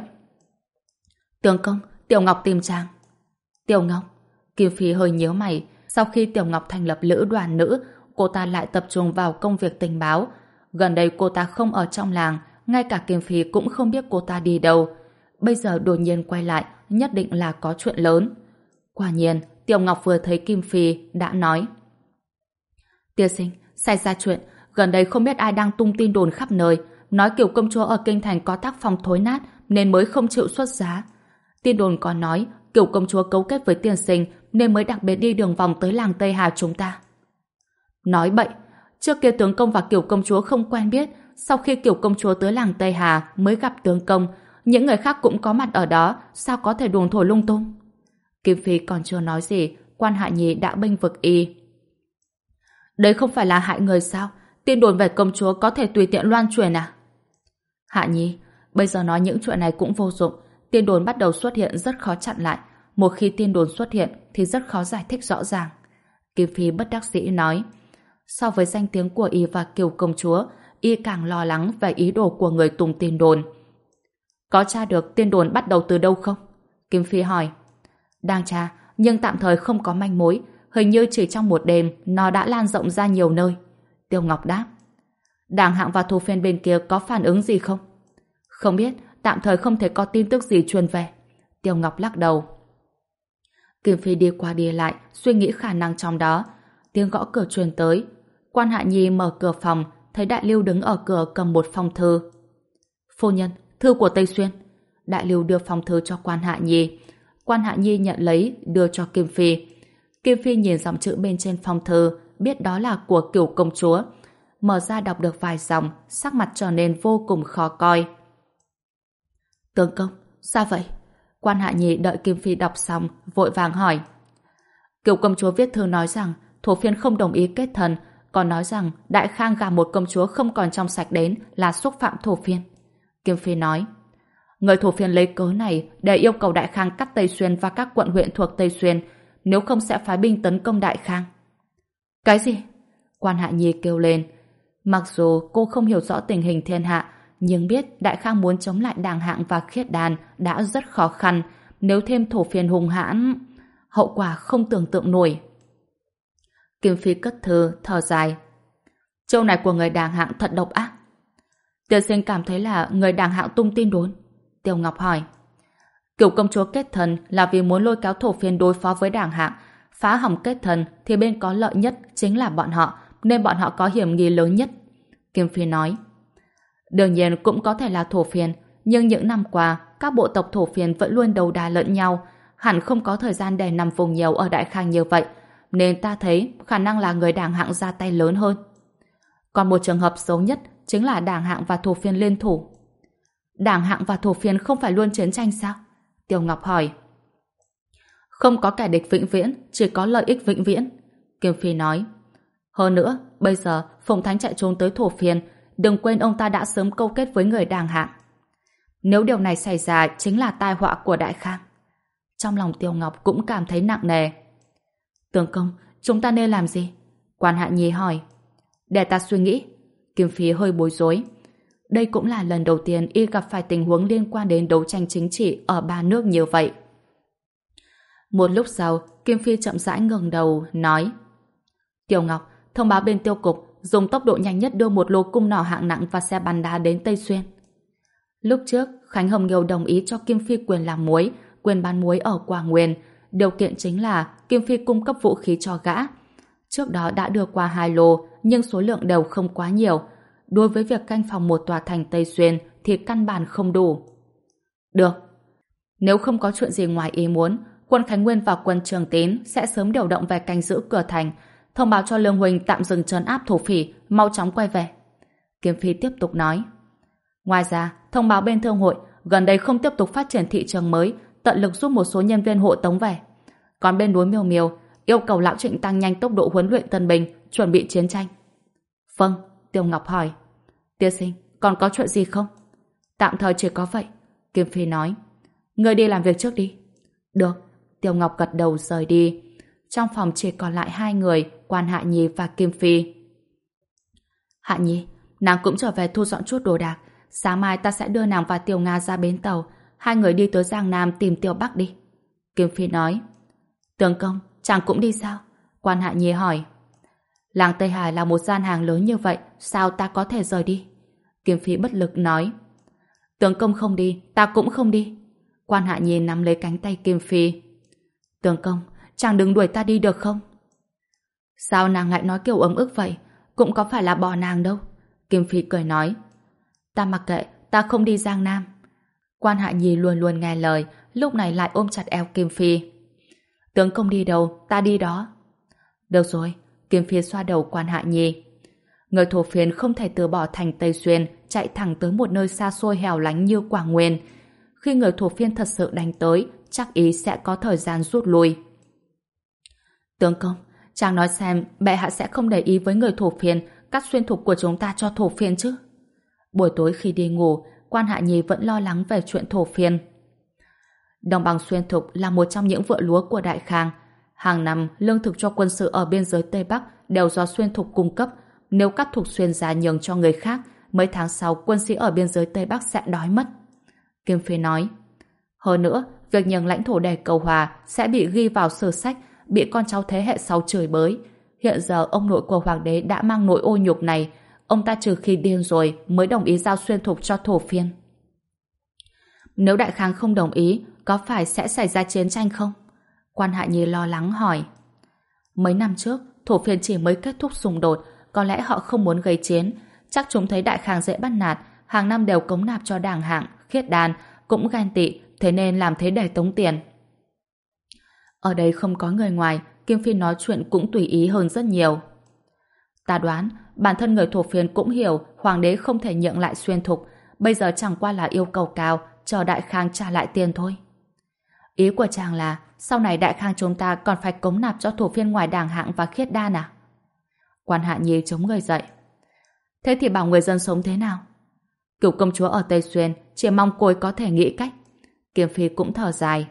Tướng công, Tiểu Ngọc tìm chàng. Tiểu Ngọc? Kim Phi hơi nhíu mày. Sau khi Tiểu Ngọc thành lập lữ đoàn nữ, cô ta lại tập trung vào công việc tình báo. Gần đây cô ta không ở trong làng, ngay cả Kim Phi cũng không biết cô ta đi đâu. Bây giờ đột nhiên quay lại, nhất định là có chuyện lớn. Quả nhiên, Tiểu Ngọc vừa thấy Kim Phi đã nói: Tiên sinh, xảy ra chuyện, gần đây không biết ai đang tung tin đồn khắp nơi, nói Kiều công chúa ở kinh thành có tác phong thối nát nên mới không chịu xuất giá. Tin đồn còn nói Kiều công chúa cấu kết với tiên sinh nên mới đặc biệt đi đường vòng tới làng Tây Hà chúng ta. Nói bậy, trước kia tướng công và Kiều công chúa không quen biết, sau khi Kiều công chúa tới làng Tây Hà mới gặp tướng công, những người khác cũng có mặt ở đó, sao có thể đồn thổi lung tung. Kim Phi còn chưa nói gì, Quan Hạ Nhi đã bênh vực y. Đấy không phải là hại người sao? Tin đồn về công chúa có thể tùy tiện loan truyền à? Hạ Nhi, bây giờ nói những chuyện này cũng vô dụng. Tin đồn bắt đầu xuất hiện rất khó chặn lại. Một khi tin đồn xuất hiện thì rất khó giải thích rõ ràng. Kim Phi bất đắc dĩ nói. So với danh tiếng của y và Kiều công chúa, y càng lo lắng về ý đồ của người tung tin đồn. Có tra được tin đồn bắt đầu từ đâu không? Kim Phi hỏi. Đang tra, nhưng tạm thời không có manh mối. Hình như chỉ trong một đêm nó đã lan rộng ra nhiều nơi. Tiêu Ngọc đáp. Đảng Hạng và Thù Phiên bên kia có phản ứng gì không? Không biết, tạm thời không thể có tin tức gì truyền về. Tiêu Ngọc lắc đầu. Kim Phi đi qua đi lại, suy nghĩ khả năng trong đó. Tiếng gõ cửa truyền tới. Quan Hạ Nhi mở cửa phòng, thấy Đại Lưu đứng ở cửa cầm một phong thư. Phu nhân, thư của Tây Xuyên. Đại Lưu đưa phong thư cho Quan Hạ Nhi. Quan Hạ Nhi nhận lấy, đưa cho Kim Phi. Kim Phi nhìn dòng chữ bên trên phong thư, biết đó là của Kiều công chúa. Mở ra đọc được vài dòng, sắc mặt trở nên vô cùng khó coi. Tướng công, sao vậy? Quan Hạ Nhi đợi Kim Phi đọc xong, vội vàng hỏi. Kiều công chúa viết thư nói rằng Thổ Phiên không đồng ý kết thân, còn nói rằng Đại Khang gả một công chúa không còn trong sạch đến là xúc phạm Thổ Phiên. Kim Phi nói. Người Thổ Phiên lấy cớ này để yêu cầu Đại Khang cắt Tây Xuyên và các quận huyện thuộc Tây Xuyên, nếu không sẽ phái binh tấn công Đại Khang. Cái gì? Quan Hạ Nhi kêu lên. Mặc dù cô không hiểu rõ tình hình thiên hạ, nhưng biết Đại Khang muốn chống lại Đàng Hạng và Khiết Đan đã rất khó khăn, nếu thêm Thổ Phiên hung hãn, hậu quả không tưởng tượng nổi. Kim Phi cất thư, thở dài. Châu này của người Đàng Hạng thật độc ác. Tiên sinh cảm thấy là người Đàng Hạng tung tin đồn. Tiêu Ngọc hỏi. Kiều công chúa kết thân là vì muốn lôi kéo Thổ Phiên đối phó với Đàng Hạng, phá hỏng kết thân thì bên có lợi nhất chính là bọn họ, nên bọn họ có hiểm nghi lớn nhất. Kim Phi nói. Đương nhiên cũng có thể là Thổ Phiên, nhưng những năm qua các bộ tộc Thổ Phiên vẫn luôn đấu đá lẫn nhau, hẳn không có thời gian để nằm vùng nhiều ở Đại Khang như vậy, nên ta thấy khả năng là người Đàng Hạng ra tay lớn hơn. Còn một trường hợp xấu nhất chính là Đàng Hạng và Thổ Phiên liên thủ. Đàng Hạng và Thổ Phiên không phải luôn chiến tranh sao? Tiêu Ngọc hỏi. Không có kẻ địch vĩnh viễn, chỉ có lợi ích vĩnh viễn. Kim Phi nói. Hơn nữa, bây giờ Phùng Thánh chạy trốn tới Thổ Phiên, đừng quên ông ta đã sớm câu kết với người Đàng Hạng. Nếu điều này xảy ra chính là tai họa của Đại Khang. Trong lòng Tiêu Ngọc cũng cảm thấy nặng nề. Tướng công, chúng ta nên làm gì? Quan Hạ Nhi hỏi. Để ta suy nghĩ. Kim Phi hơi bối rối. Đây cũng là lần đầu tiên y gặp phải tình huống liên quan đến đấu tranh chính trị ở ba nước như vậy. Một lúc sau, Kim Phi chậm rãi ngẩng đầu, nói. Tiểu Ngọc, thông báo bên tiêu cục, dùng tốc độ nhanh nhất đưa một lô cung nỏ hạng nặng và xe bắn đá đến Tây Xuyên. Lúc trước, Khánh Hồng Nghiêu đồng ý cho Kim Phi quyền làm muối, quyền bán muối ở Quảng Nguyên. Điều kiện chính là Kim Phi cung cấp vũ khí cho gã. Trước đó đã đưa qua hai lô, nhưng số lượng đều không quá nhiều. Đối với việc canh phòng một tòa thành Tây Xuyên thì căn bản không đủ. Được. Nếu không có chuyện gì ngoài ý muốn, quân Khánh Nguyên và quân Trường Tín sẽ sớm điều động về canh giữ cửa thành, thông báo cho Lương Huỳnh tạm dừng trấn áp thổ phỉ, mau chóng quay về. Kiếm Phi tiếp tục nói. Ngoài ra, thông báo bên thương hội gần đây không tiếp tục phát triển thị trường mới, tận lực giúp một số nhân viên hộ tống về. Còn bên núi Miêu Miêu, yêu cầu lão Trịnh tăng nhanh tốc độ huấn luyện tân binh, chuẩn bị chiến tranh. Vâng, Tiêu Ngọc hỏi. Tiên sinh, còn có chuyện gì không? Tạm thời chỉ có vậy, Kim Phi nói. Ngươi đi làm việc trước đi. Được, Tiêu Ngọc gật đầu rời đi. Trong phòng chỉ còn lại hai người, Quan Hạ Nhi và Kim Phi. Hạ Nhi, nàng cũng trở về thu dọn chút đồ đạc. Sáng mai ta sẽ đưa nàng và Tiểu Nga ra bến tàu. Hai người đi tới Giang Nam tìm Tiêu Bắc đi. Kim Phi nói. Tướng công, chàng cũng đi sao? Quan Hạ Nhi hỏi. Làng Tây Hà là một gian hàng lớn như vậy, sao ta có thể rời đi? Kim Phi bất lực nói. Tướng công không đi, ta cũng không đi. Quan Hạ Nhi nắm lấy cánh tay Kim Phi. Tướng công, chàng đừng đuổi ta đi được không? Sao nàng lại nói kiểu ấm ức vậy? Cũng có phải là bỏ nàng đâu. Kim Phi cười nói. Ta mặc kệ, ta không đi Giang Nam. Quan Hạ Nhi luôn luôn nghe lời, lúc này lại ôm chặt eo Kim Phi. Tướng công đi đâu, ta đi đó. Được rồi, Kim Phi xoa đầu Quan Hạ Nhi. Người thổ phiên không thể từ bỏ thành Tây Xuyên, chạy thẳng tới một nơi xa xôi hẻo lánh như Quảng Nguyên. Khi người thổ phiên thật sự đánh tới, chắc ý sẽ có thời gian rút lui. Tướng công, chàng nói xem bệ hạ sẽ không để ý với người thổ phiên cắt xuyên thục của chúng ta cho thổ phiên chứ? Buổi tối khi đi ngủ, Quan Hạ Nhi vẫn lo lắng về chuyện thổ phiên. Đồng bằng xuyên thục là một trong những vựa lúa của Đại Khang. Hàng năm, lương thực cho quân sự ở biên giới Tây Bắc đều do xuyên thục cung cấp. Nếu cắt thục xuyên ra nhường cho người khác, mấy tháng sau quân sĩ ở biên giới Tây Bắc sẽ đói mất. Kim Phi nói. Hơn nữa, việc nhường lãnh thổ để cầu hòa sẽ bị ghi vào sử sách, bị con cháu thế hệ sau chửi bới. Hiện giờ ông nội của hoàng đế đã mang nỗi ô nhục này, ông ta trừ khi điên rồi mới đồng ý giao xuyên thục cho thổ phiên. Nếu Đại Khang không đồng ý, có phải sẽ xảy ra chiến tranh không? Quan Hạ Nhi lo lắng hỏi. Mấy năm trước, thổ phiên chỉ mới kết thúc xung đột, có lẽ họ không muốn gây chiến. Chắc chúng thấy Đại Khang dễ bắt nạt, hàng năm đều cống nạp cho đảng hạng, khiết đan, cũng ghen tị, thế nên làm thế để tống tiền. Ở đây không có người ngoài, Kim Phi nói chuyện cũng tùy ý hơn rất nhiều. Ta đoán, bản thân người thổ phiên cũng hiểu hoàng đế không thể nhượng lại xuyên thục, bây giờ chẳng qua là yêu cầu cao, chờ Đại Khang trả lại tiền thôi. Ý của chàng là sau này Đại Khang chúng ta còn phải cống nạp cho thổ phiên ngoài đảng hạng và khiết đan à? Quan Hạ Nhi chống người dậy. Thế thì bảo người dân sống thế nào? Cửu công chúa ở Tây Xuyên chỉ mong cô ấy có thể nghĩ cách. Kim Phi cũng thở dài.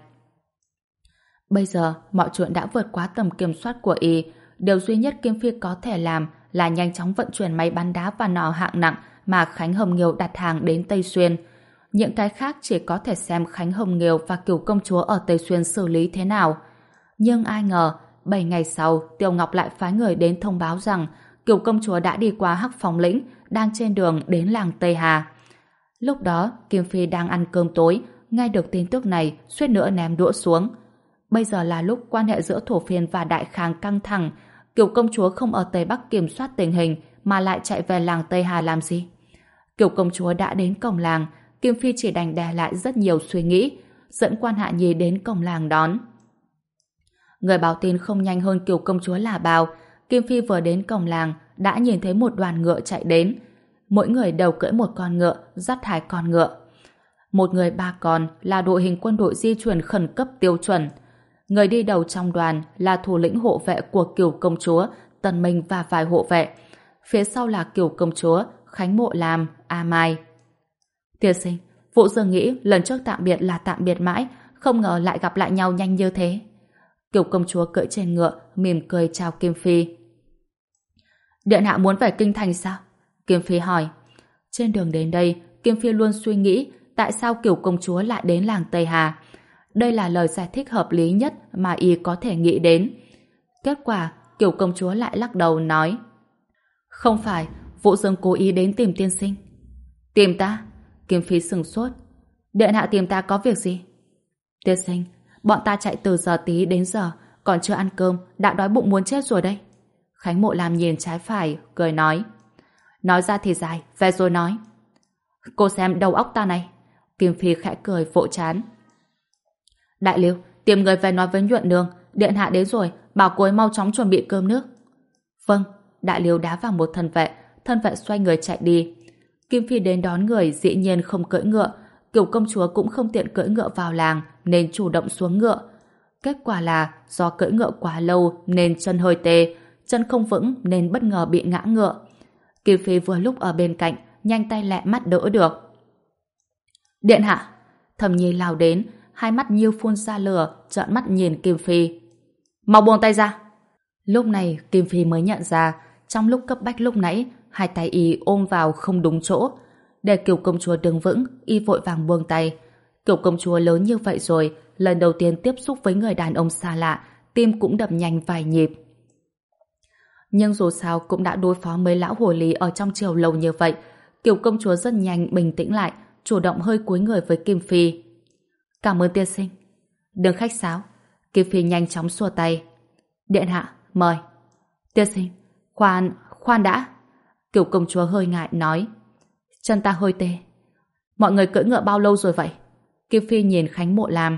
Bây giờ mọi chuyện đã vượt quá tầm kiểm soát của y, điều duy nhất Kim Phi có thể làm là nhanh chóng vận chuyển máy bắn đá và nỏ hạng nặng mà Khánh Hồng Nghiêu đặt hàng đến Tây Xuyên. Những cái khác chỉ có thể xem Khánh Hồng Nghiêu và Cửu công chúa ở Tây Xuyên xử lý thế nào. Nhưng ai ngờ, bảy ngày sau, Tiêu Ngọc lại phái người đến thông báo rằng Cửu công chúa đã đi qua Hắc Phong lĩnh, đang trên đường đến làng Tây Hà. Lúc đó, Kim Phi đang ăn cơm tối, nghe được tin tức này, suýt nữa ném đũa xuống. Bây giờ là lúc quan hệ giữa thổ phiên và Đại Khang căng thẳng, Cửu công chúa không ở Tây Bắc kiểm soát tình hình mà lại chạy về làng Tây Hà làm gì? Cửu công chúa đã đến cổng làng, Kim Phi chỉ đành đè lại rất nhiều suy nghĩ, dẫn Quan Hạ Nhi đến cổng làng đón. Người báo tin không nhanh hơn Cửu công chúa là bao. Kim Phi vừa đến cổng làng đã nhìn thấy một đoàn ngựa chạy đến. Mỗi người đều cưỡi một con ngựa, dắt hai con ngựa. Một người ba con là đội hình quân đội di chuyển khẩn cấp tiêu chuẩn. Người đi đầu trong đoàn là thủ lĩnh hộ vệ của Cửu công chúa, Tần Minh và vài hộ vệ. Phía sau là Cửu công chúa, Khánh Mộ Lam, A Mai. Tiên sinh, Vũ Dương nghĩ lần trước tạm biệt là tạm biệt mãi, không ngờ lại gặp lại nhau nhanh như thế. Cửu công chúa cưỡi trên ngựa, mỉm cười chào Kim Phi. Điện hạ muốn về kinh thành sao? Kim Phi hỏi. Trên đường đến đây, Kim Phi luôn suy nghĩ tại sao Cửu công chúa lại đến làng Tây Hà. Đây là lời giải thích hợp lý nhất mà y có thể nghĩ đến. Kết quả, Cửu công chúa lại lắc đầu nói: Không phải, Vũ Dương cố ý đến tìm tiên sinh. Tìm ta? Kim Phi sừng sốt. Điện hạ tìm ta có việc gì? Tiên sinh, bọn ta chạy từ giờ tí đến giờ, còn chưa ăn cơm, đã đói bụng muốn chết rồi đây. Khánh Mộ Lam nhìn trái phải, cười nói. Nói ra thì dài, về rồi nói. Cô xem đầu óc ta này. Kim Phi khẽ cười vỗ chán. Đại Lưu, tìm người về nói với Nhuận Nương, điện hạ đến rồi, bảo cô ấy mau chóng chuẩn bị cơm nước. Vâng. Đại Lưu đá vào một thân vệ, thân vệ xoay người chạy đi. Kim Phi đến đón người dĩ nhiên không cưỡi ngựa, Cửu công chúa cũng không tiện cưỡi ngựa vào làng, nên chủ động xuống ngựa. Kết quả là do cưỡi ngựa quá lâu nên chân hơi tê, chân không vững nên bất ngờ bị ngã ngựa. Kim Phi vừa lúc ở bên cạnh, nhanh tay lẹ mắt đỡ được. Điện hạ! Thẩm Nhi lao đến, hai mắt như phun ra lửa, trợn mắt nhìn Kim Phi. Mau buông tay ra! Lúc này Kim Phi mới nhận ra, trong lúc cấp bách lúc nãy, hai tay y ôm vào không đúng chỗ. Để Kiều công chúa đứng vững, y vội vàng buông tay. Kiều công chúa lớn như vậy rồi, lần đầu tiên tiếp xúc với người đàn ông xa lạ, tim cũng đập nhanh vài nhịp. Nhưng dù sao cũng đã đối phó mấy lão hồ ly ở trong triều lâu như vậy, Kiều công chúa rất nhanh bình tĩnh lại, chủ động hơi cúi người với Kim Phi. Cảm ơn tiên sinh. Đừng khách sáo. Kim Phi nhanh chóng xua tay. Điện hạ, mời. Tiên sinh, khoan, khoan đã. Kiều công chúa hơi ngại nói. Chân ta hơi tê. Mọi người cưỡi ngựa bao lâu rồi vậy? Kim Phi nhìn Khánh Mộ Lam.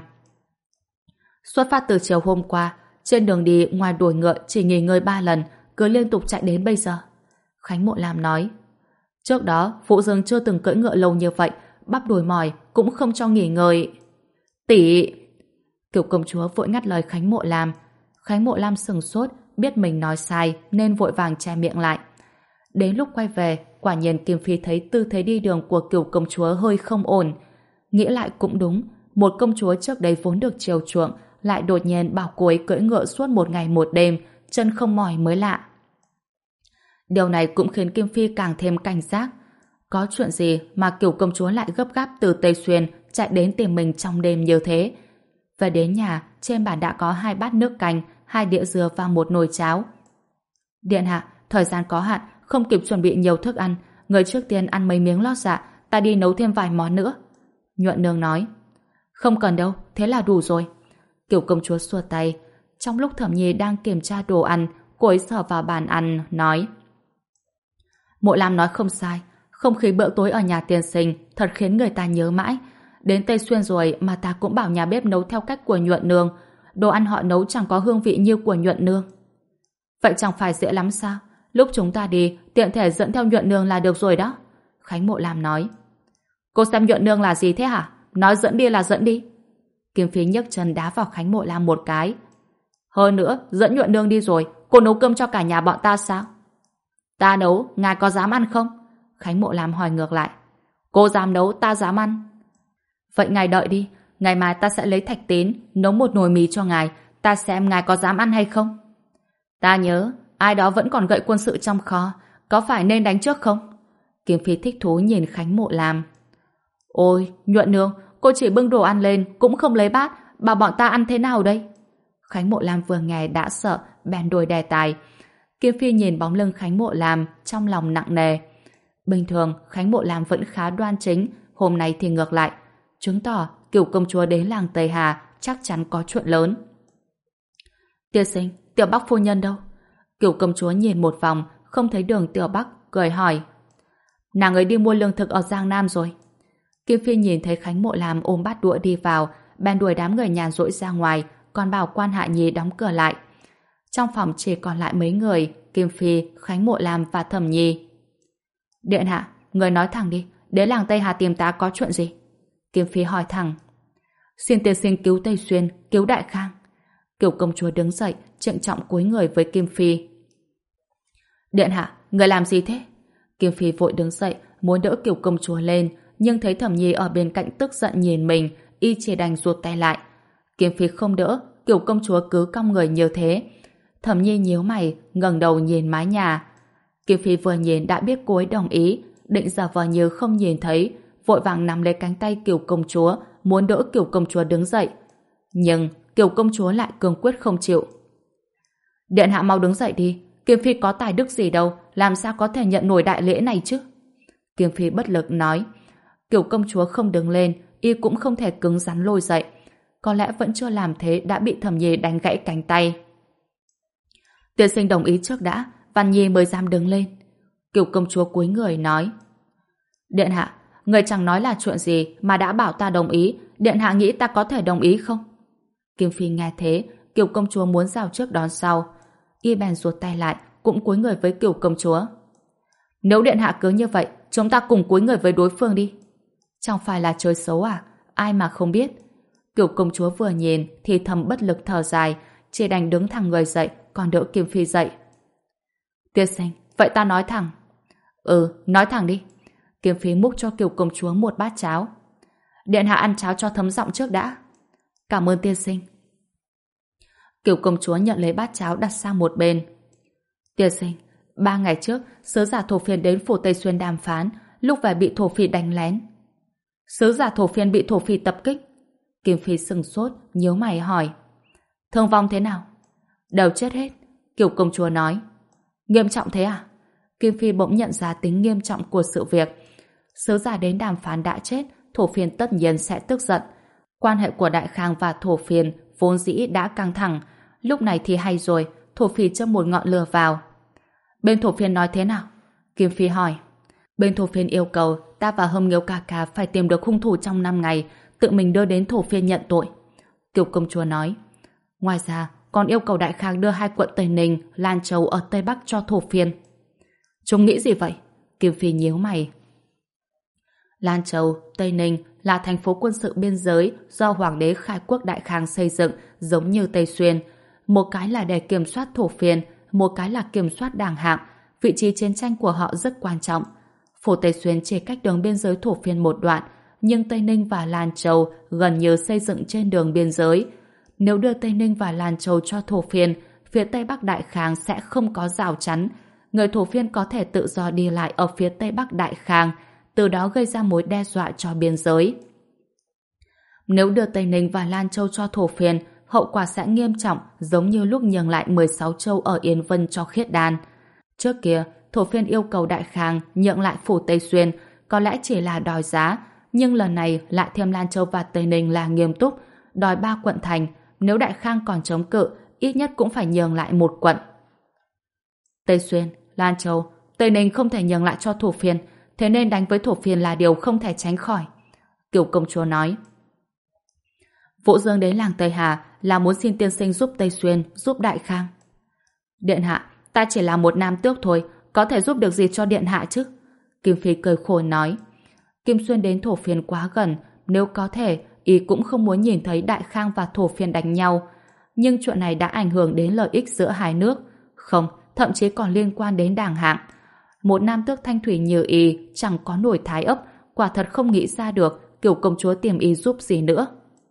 Xuất phát từ chiều hôm qua, trên đường đi ngoài đuổi ngựa chỉ nghỉ ngơi ba lần, cứ liên tục chạy đến bây giờ. Khánh Mộ Lam nói. Trước đó, Vũ Dương chưa từng cưỡi ngựa lâu như vậy, bắp đùi mỏi cũng không cho nghỉ ngơi. Tỷ! Kiều công chúa vội ngắt lời Khánh Mộ Lam. Khánh Mộ Lam sừng sốt, biết mình nói sai nên vội vàng che miệng lại. Đến lúc quay về, quả nhiên Kim Phi thấy tư thế đi đường của Kiều công chúa hơi không ổn. Nghĩ lại cũng đúng, một công chúa trước đây vốn được chiều chuộng, lại đột nhiên bảo cô ấy cưỡi ngựa suốt một ngày một đêm, chân không mỏi mới lạ. Điều này cũng khiến Kim Phi càng thêm cảnh giác. Có chuyện gì mà Kiều công chúa lại gấp gáp từ Tây Xuyên chạy đến tìm mình trong đêm như thế? Về đến nhà, trên bàn đã có hai bát nước canh, hai đĩa dừa và một nồi cháo. Điện hạ, thời gian có hạn, không kịp chuẩn bị nhiều thức ăn. Người trước tiên ăn mấy miếng lót dạ, ta đi nấu thêm vài món nữa. Nhuận nương nói. Không cần đâu, thế là đủ rồi. Kiều công chúa xua tay. Trong lúc Thẩm Nhi đang kiểm tra đồ ăn, cô ấy sờ vào bàn ăn, nói. Mộ Lam nói không sai, không khí bữa tối ở nhà tiên sinh thật khiến người ta nhớ mãi. Đến Tây Xuyên rồi mà ta cũng bảo nhà bếp nấu theo cách của Nhuận nương. Đồ ăn họ nấu chẳng có hương vị như của Nhuận nương. Vậy chẳng phải dễ lắm sao? Lúc chúng ta đi, tiện thể dẫn theo Nhuận nương là được rồi đó. Khánh Mộ Lam nói. Cô xem Nhuận nương là gì thế hả? Nói dẫn đi là dẫn đi. Kim Phi nhấc chân đá vào Khánh Mộ Lam một cái. Hơn nữa, dẫn Nhuận nương đi rồi, cô nấu cơm cho cả nhà bọn ta sao? Ta nấu, ngài có dám ăn không? Khánh Mộ Lam hỏi ngược lại. Cô dám nấu, ta dám ăn. Vậy ngài đợi đi, ngày mai ta sẽ lấy thạch tín, nấu một nồi mì cho ngài, ta xem ngài có dám ăn hay không. Ta nhớ, ai đó vẫn còn gậy quân sự trong kho, có phải nên đánh trước không? Kim Phi thích thú nhìn Khánh Mộ Lam. Ôi, Nhuận nương, cô chỉ bưng đồ ăn lên, cũng không lấy bát, bảo bọn ta ăn thế nào đây? Khánh Mộ Lam vừa nghe đã sợ, bèn đổi đề tài. Kim Phi nhìn bóng lưng Khánh Mộ Lam, trong lòng nặng nề. Bình thường, Khánh Mộ Lam vẫn khá đoan chính, hôm nay thì ngược lại. Chứng tỏ Kiều công chúa đến làng Tây Hà chắc chắn có chuyện lớn. Tiên sinh, Tiểu Bắc phu nhân đâu? Kiều công chúa nhìn một vòng, không thấy Đường Tiểu Bắc, cười hỏi. Nàng ấy đi mua lương thực ở Giang Nam rồi. Kim Phi nhìn thấy Khánh Mộ Lam ôm bát đũa đi vào, bèn đuổi đám người nhàn rỗi ra ngoài, còn bảo quan hạ nhi đóng cửa lại. Trong phòng chỉ còn lại mấy người, Kim Phi, Khánh Mộ Lam và Thẩm Nhi. Điện hạ, người nói thẳng đi, đến làng Tây Hà tìm ta có chuyện gì? Kim Phi hỏi thẳng. Xin tiên sinh cứu Tây Xuyên, cứu Đại Khang. Kiều công chúa đứng dậy, trịnh trọng cúi người với Kim Phi. Điện hạ, người làm gì thế? Kim Phi vội đứng dậy, muốn đỡ Kiều công chúa lên, nhưng thấy Thẩm Nhi ở bên cạnh tức giận nhìn mình, y chỉ đành ruột tay lại. Kim Phi không đỡ, Kiều công chúa cứ cong người như thế. Thẩm Nhi nhíu mày, ngẩng đầu nhìn mái nhà. Kim Phi vừa nhìn đã biết cô ấy đồng ý, định giả vờ như không nhìn thấy, vội vàng nắm lấy cánh tay Kiều công chúa, muốn đỡ Kiều công chúa đứng dậy. Nhưng Kiều công chúa lại cương quyết không chịu. Điện hạ mau đứng dậy đi, Kim Phi có tài đức gì đâu, làm sao có thể nhận nổi đại lễ này chứ? Kim Phi bất lực nói. Kiều công chúa không đứng lên, y cũng không thể cứng rắn lôi dậy. Có lẽ vẫn chưa làm thế đã bị Thẩm Nhi đánh gãy cánh tay. Tiên sinh đồng ý trước đã, Văn Nhi mới dám đứng lên. Kiều công chúa cúi người nói. Điện hạ, người chẳng nói là chuyện gì mà đã bảo ta đồng ý, điện hạ nghĩ ta có thể đồng ý không? Kim Phi nghe thế, Kiều công chúa muốn rào trước đón sau. Y bèn ruột tay lại, cũng cúi người với Kiều công chúa. Nếu điện hạ cứ như vậy, chúng ta cùng cúi người với đối phương đi. Chẳng phải là chơi xấu à? Ai mà không biết. Cửu công chúa vừa nhìn thì thầm bất lực thở dài, chỉ đành đứng thẳng người dậy, còn đỡ Kim Phi dậy. Tiên sinh, vậy ta nói thẳng. Ừ, nói thẳng đi. Kim Phi múc cho Cửu công chúa một bát cháo. Điện hạ ăn cháo cho thấm giọng trước đã. Cảm ơn tiên sinh. Cửu công chúa nhận lấy bát cháo đặt sang một bên. Tiên sinh, ba ngày trước, sứ giả thổ phiên đến phủ Tây Xuyên đàm phán, lúc về bị thổ phỉ đánh lén. Sứ giả thổ phiên bị thổ phỉ tập kích. Kim Phi sừng sốt, nhíu mày hỏi. Thương vong thế nào? Đều chết hết. Cửu công chúa nói. Nghiêm trọng thế à? Kim Phi bỗng nhận ra tính nghiêm trọng của sự việc. Sứ giả đến đàm phán đã chết, thổ phiên tất nhiên sẽ tức giận. Quan hệ của Đại Khang và thổ phiên vốn dĩ đã căng thẳng. Lúc này thì hay rồi, thổ phỉ châm một ngọn lửa vào. Bên thổ phiên nói thế nào? Kim Phi hỏi. Bên thổ phiên yêu cầu ta và Hâm Nghiêu ca ca phải tìm được hung thủ trong năm ngày, tự mình đưa đến thổ phiên nhận tội. Cửu công chúa nói. Ngoài ra, còn yêu cầu Đại Khang đưa hai quận Tây Ninh, Lan Châu ở Tây Bắc cho thổ phiên. Chúng nghĩ gì vậy? Kim Phi nhíu mày. Lan Châu, Tây Ninh là thành phố quân sự biên giới do Hoàng đế Khai quốc Đại Khang xây dựng giống như Tây Xuyên. Một cái là để kiểm soát thổ phiên, một cái là kiểm soát đảng hạng. Vị trí chiến tranh của họ rất quan trọng. Phủ Tây Xuyên chỉ cách đường biên giới thổ phiên một đoạn, nhưng Tây Ninh và Lan Châu gần như xây dựng trên đường biên giới. Nếu đưa Tây Ninh và Lan Châu cho thổ phiên, phía Tây Bắc Đại Khang sẽ không có rào chắn. Người thổ phiên có thể tự do đi lại ở phía Tây Bắc Đại Khang, từ đó gây ra mối đe dọa cho biên giới. Nếu đưa Tây Ninh và Lan Châu cho thổ phiên, hậu quả sẽ nghiêm trọng giống như lúc nhường lại mười sáu châu ở Yên Vân cho Khiết Đan. Trước kia, thổ phiên yêu cầu Đại Khang nhượng lại phủ Tây Xuyên, có lẽ chỉ là đòi giá, nhưng lần này lại thêm Lan Châu và Tây Ninh là nghiêm túc, đòi ba quận thành, nếu Đại Khang còn chống cự, ít nhất cũng phải nhường lại một quận. Tây Xuyên, Lan Châu, Tây Ninh không thể nhường lại cho thổ phiên, thế nên đánh với thổ phiên là điều không thể tránh khỏi. Cửu công chúa nói. Vũ Dương đến làng Tây Hà là muốn xin tiên sinh giúp Tây Xuyên, giúp Đại Khang. Điện hạ, ta chỉ là một nam tước thôi, có thể giúp được gì cho điện hạ chứ? Kim Phi cười khổ nói. Kim Xuyên đến thổ phiên quá gần, nếu có thể, ý cũng không muốn nhìn thấy Đại Khang và thổ phiên đánh nhau. Nhưng chuyện này đã ảnh hưởng đến lợi ích giữa hai nước. Không, thậm chí còn liên quan đến đảng hạng. Một nam tước thanh thủy như y chẳng có nổi thái ấp, quả thật không nghĩ ra được Cửu công chúa tìm y giúp gì nữa.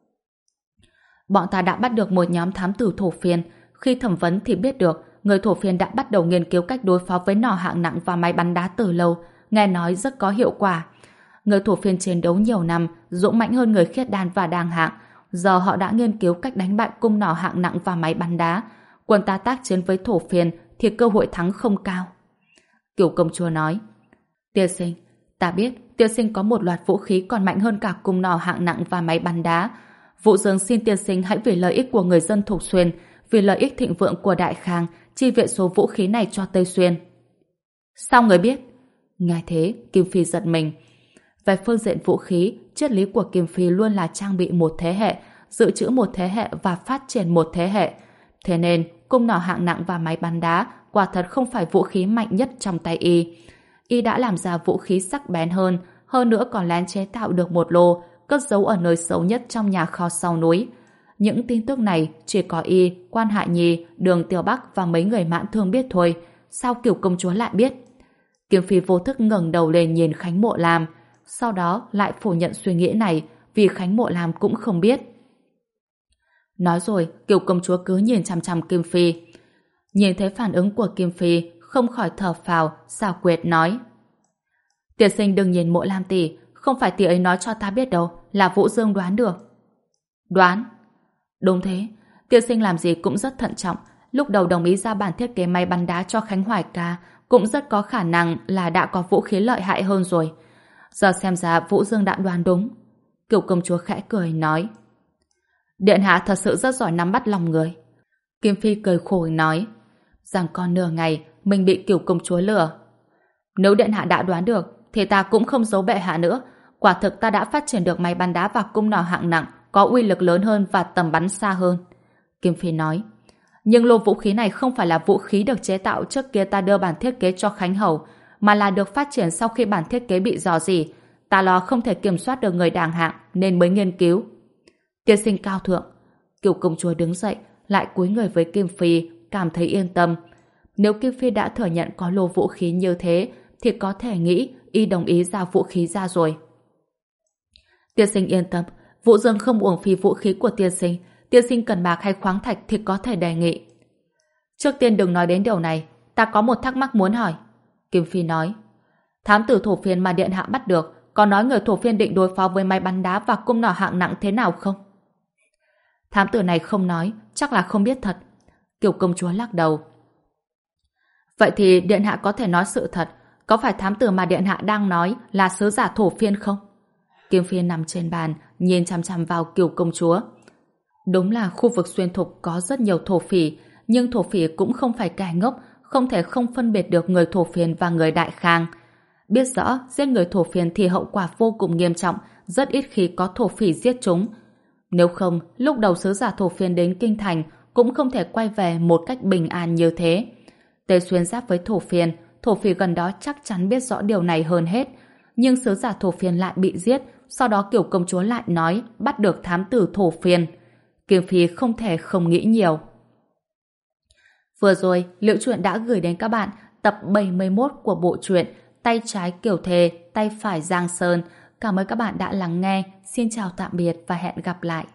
Bọn ta đã bắt được một nhóm thám tử thổ phiên. Khi thẩm vấn thì biết được người thổ phiên đã bắt đầu nghiên cứu cách đối phó với nỏ hạng nặng và máy bắn đá từ lâu, nghe nói rất có hiệu quả. Người thổ phiên chiến đấu nhiều năm, dũng mãnh hơn người Khiết Đan và đàng hạng. Giờ họ đã nghiên cứu cách đánh bại cung nỏ hạng nặng và máy bắn đá. Quân ta tác chiến với thổ phiên thì cơ hội thắng không cao. Cửu công chúa nói. Tiên sinh, ta biết tiên sinh có một loạt vũ khí còn mạnh hơn cả cung nỏ hạng nặng và máy bắn đá. Vũ Dương xin tiên sinh hãy vì lợi ích của người dân Thục Xuyên, vì lợi ích thịnh vượng của Đại Khang, chi viện số vũ khí này cho Tây Xuyên. Sao người biết? Nghe thế, Kim Phi giật mình. Về phương diện vũ khí, triết lý của Kim Phi luôn là trang bị một thế hệ, dự trữ một thế hệ và phát triển một thế hệ. Thế nên, cung nỏ hạng nặng và máy bắn đá quả thật không phải vũ khí mạnh nhất trong tay y. Y đã làm ra vũ khí sắc bén hơn, hơn nữa còn lén chế tạo được một lô, cất giấu ở nơi xấu nhất trong nhà kho sau núi. Những tin tức này chỉ có y, Quan Hạ Nhi, Đường Tiểu Bắc và mấy người Mãn Thương biết thôi. Sao Cửu công chúa lại biết? Kim Phi vô thức ngẩng đầu lên nhìn Khánh Mộ Lam, sau đó lại phủ nhận suy nghĩ này vì Khánh Mộ Lam cũng không biết. Nói rồi, Cửu công chúa cứ nhìn chằm chằm Kim Phi. Nhìn thấy phản ứng của Kim Phi, không khỏi thở phào, xảo quyệt nói. Tiên sinh đừng nhìn Mộ Lam tỷ, không phải tỷ ấy nói cho ta biết đâu, là Vũ Dương đoán được. Đoán? Đúng thế, tiên sinh làm gì cũng rất thận trọng, lúc đầu đồng ý ra bản thiết kế máy bắn đá cho Khánh Hoài ca, cũng rất có khả năng là đã có vũ khí lợi hại hơn rồi. Giờ xem ra Vũ Dương đã đoán đúng. Cửu công chúa khẽ cười nói. Điện hạ thật sự rất giỏi nắm bắt lòng người. Kim Phi cười khổ nói, rằng con nửa ngày mình bị Cửu công chúa lừa. Nếu điện hạ đã đoán được thì ta cũng không giấu bệ hạ nữa. Quả thực ta đã phát triển được máy bắn đá và cung nỏ hạng nặng có uy lực lớn hơn và tầm bắn xa hơn. Kim Phi nói. Nhưng lô vũ khí này không phải là vũ khí được chế tạo trước kia ta đưa bản thiết kế cho Khánh Hầu, mà là được phát triển sau khi bản thiết kế bị rò rỉ. Ta lo không thể kiểm soát được người đàng hạng nên mới nghiên cứu. Tiên sinh cao thượng. Kiều công chúa đứng dậy, lại cúi người với Kim Phi, cảm thấy yên tâm. Nếu Kim Phi đã thừa nhận có lô vũ khí như thế, thì có thể nghĩ y đồng ý giao vũ khí ra rồi. Tiên sinh yên tâm, Vũ Dương không uổng phí vũ khí của tiên sinh. Tiên sinh cần bạc hay khoáng thạch thì có thể đề nghị. Trước tiên đừng nói đến điều này, ta có một thắc mắc muốn hỏi. Kim Phi nói. Thám tử thổ phiên mà điện hạ bắt được, có nói người thổ phiên định đối phó với máy bắn đá và cung nỏ hạng nặng thế nào không? Thám tử này không nói, chắc là không biết thật. Kiều công chúa lắc đầu. Vậy thì điện hạ có thể nói sự thật, có phải thám tử mà điện hạ đang nói là sứ giả thổ phiên không? Kim Phi nằm trên bàn, nhìn chằm chằm vào Kiều công chúa. Đúng là khu vực xuyên thục có rất nhiều thổ phỉ, nhưng thổ phỉ cũng không phải kẻ ngốc, không thể không phân biệt được người thổ phiên và người đại khang. Biết rõ giết người thổ phiên thì hậu quả vô cùng nghiêm trọng, rất ít khi có thổ phỉ giết chúng. Nếu không, lúc đầu sứ giả thổ phiên đến kinh thành cũng không thể quay về một cách bình an như thế. Tề Xuyên giáp với thổ phiên, thổ phỉ gần đó chắc chắn biết rõ điều này hơn hết. Nhưng sứ giả thổ phiên lại bị giết, sau đó Kiều công chúa lại nói bắt được thám tử thổ phiên. Kim Phi không thể không nghĩ nhiều. Vừa rồi, Liễu Chuyện đã gửi đến các bạn tập bảy mươi mốt của bộ truyện Tay trái Kiều Thề, tay phải Giang Sơn. Cảm ơn các bạn đã lắng nghe. Xin chào tạm biệt và hẹn gặp lại.